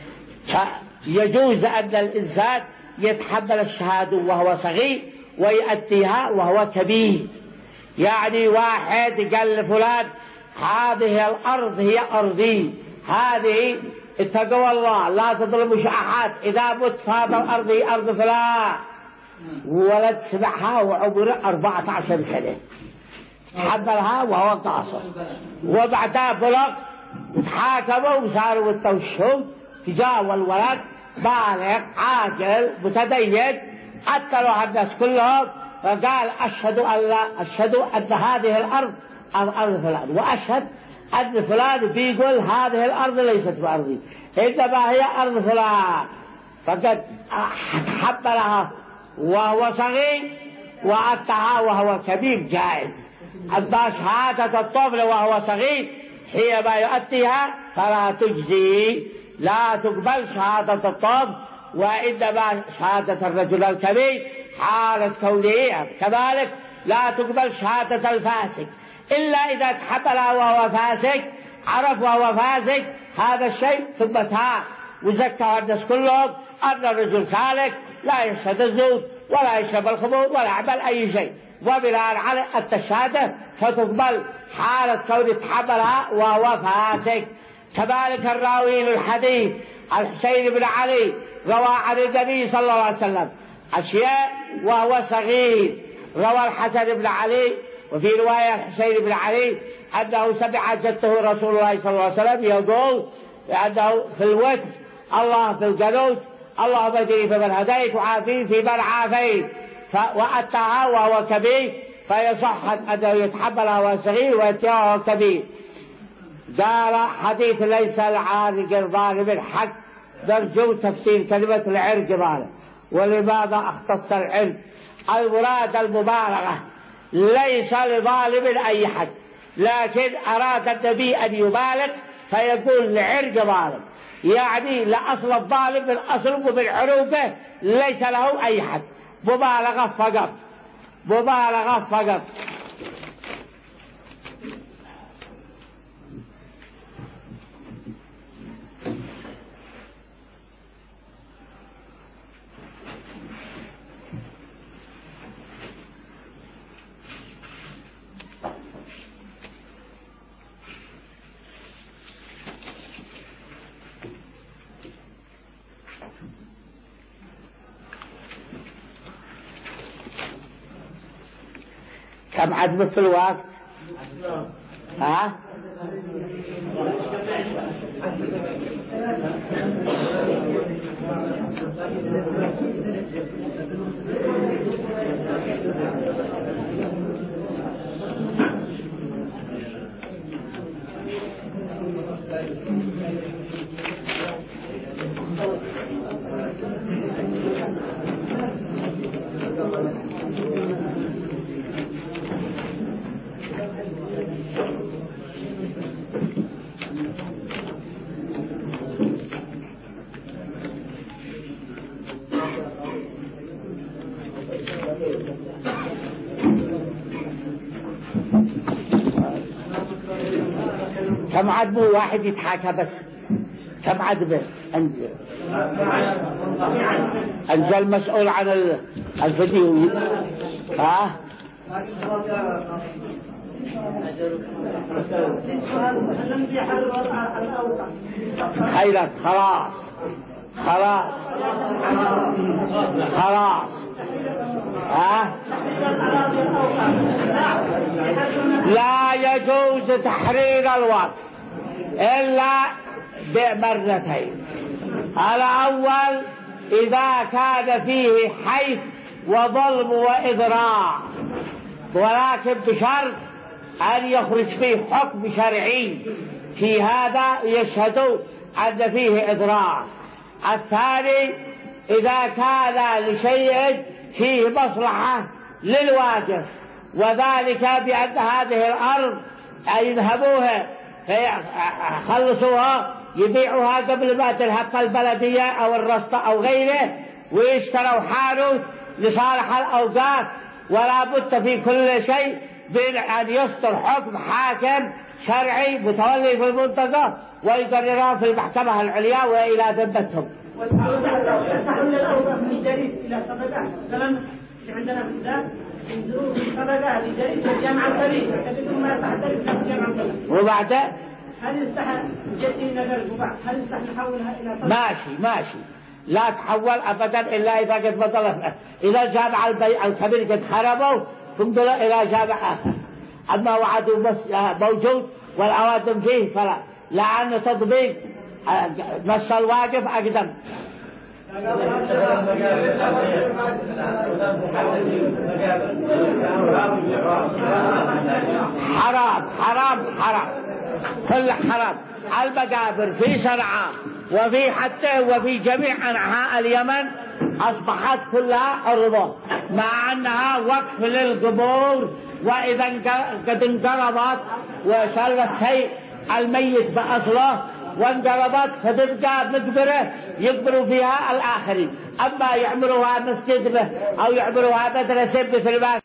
فيجوز أن الإنسان يتحمل الشهادة وهو صغير ويؤديها وهو كبير. يعني واحد قال لفلان هذه الأرض هي أرضي، هذه اتقوا الله لا تظلموا أحد، إذا مت فهذا الأرض هي أرض فلان. ولد سمعها وعمره أربعة عشر سنة حملها وهو قاصر، وبعدها بلغ وتحاكموا وصاروا التوشهم تجاوى الولد بالغ عاقل متدين قتلوا الناس كلهم، فقال أشهد أن لا أشهد أن هذه الأرض أرض فلان، وأشهد أن فلان بيقول هذه الأرض ليست بأرضي إنما هي أرض فلان. فقد حملها وهو صغير وأتها وهو كبير جائز. أما شهادة الطفل وهو صغير حينما يؤتيها فلا تجزي، لا تقبل شهادة الطفل، وإنما شهادة الرجل الكبير حالة كونه كذلك لا تقبل شهادة الفاسق إلا إذا تحملها وهو فاسق، عرف وهو فاسق هذا الشيء ثم تاب وزكى الناس كلهم أن الرجل سالك لا يشهد الزور ولا يشرب الخمور ولا يعمل أي شيء، وبناء على الشهادة فتقبل حالة كونه تحملها وهو فاسق. كذلك الراوي للحديث الحسين بن علي روى عن النبي صلى الله عليه وسلم أشياء وهو صغير. روى الحسن بن علي وفي رواية الحسين بن علي أنه سمع جده رسول الله صلى الله عليه وسلم يقول أنه في الوتر الله في القنوت اللهم اهدني فمن هديت وعافيني فيمن عافيت، وأتاها وهو كبير فيصح أنه يتحملها وهو صغير ويأتيها وهو كبير. قال حديث ليس العارق الظالم الحق، نرجو تفسير كلمة العرق ظالم. ولماذا اختص العرق؟ المراد المبالغة، ليس لظالم أي حد، لكن أراد النبي أن يبالغ فيقول لعرق ظالم، يعني لأصل الظالم من أصله ومن عروقه ليس له أي حد، مبالغة فقط، مبالغة فقط. كم عجبك في الوقت؟ ها؟ كم عجبه واحد يتحاكى بس؟ كم عجبه؟ انزل انزل مسؤول عن الفيديو. ها؟ خيرك خلاص خلاص خلاص. ها؟ لا يجوز تحرير الوقت إلا بمرتين. الأول إذا كان فيه حيف وظلم وإذراع، ولكن بشرط أن يخرج فيه حكم شرعي في هذا يشهدوا أن فيه إذراع. الثاني إذا كان لشيء فيه مصلحة للواجب، وذلك بأن هذه الأرض يذهبوها فيخلصوها يبيعوها قبل ما تلحق البلدية أو الرسطة أو غيره، ويشتروا حانوت لصالح الأوقات. ولا بد في كل شيء بين أن يصدر حكم حاكم شرعي متولي في المنطقة ويقررها في المحكمة العليا وإلى ذمتهم. تحول الأوقاف من جريس إلى صدقة. مثلا عندنا في البلاد ينزلوا صدقة لجريس الجامعة الكبيرة كبير ما تحترف في الجامعة الكبيرة. وبعدين هل يستحق جدي نقل وبعد هل يستحق نحولها إلى صدقة؟ ماشي ماشي، لا تحول أبدا إلا إذا قد بطل. إذا الجامعة الكبير قد خربوا تنقل إلى جامعة آخر. أما وعدوا بس موجود والأوادم فيه فلا، لأن تطبيق نص الواجب أقدم. حرام حرام حرام كل حرام. المقابر في صنعاء وفي حتى وفي جميع أنحاء اليمن أصبحت كلها عرضة، مع أنها وقف للقبور، وإذا قد انقرضت وصار الشيء الميت بأصله وانقرضت فتبقى مقبرة يقبروا فيها الآخرين. أما يعملوها مسجد به أو يعملوها مدرسة مثل ما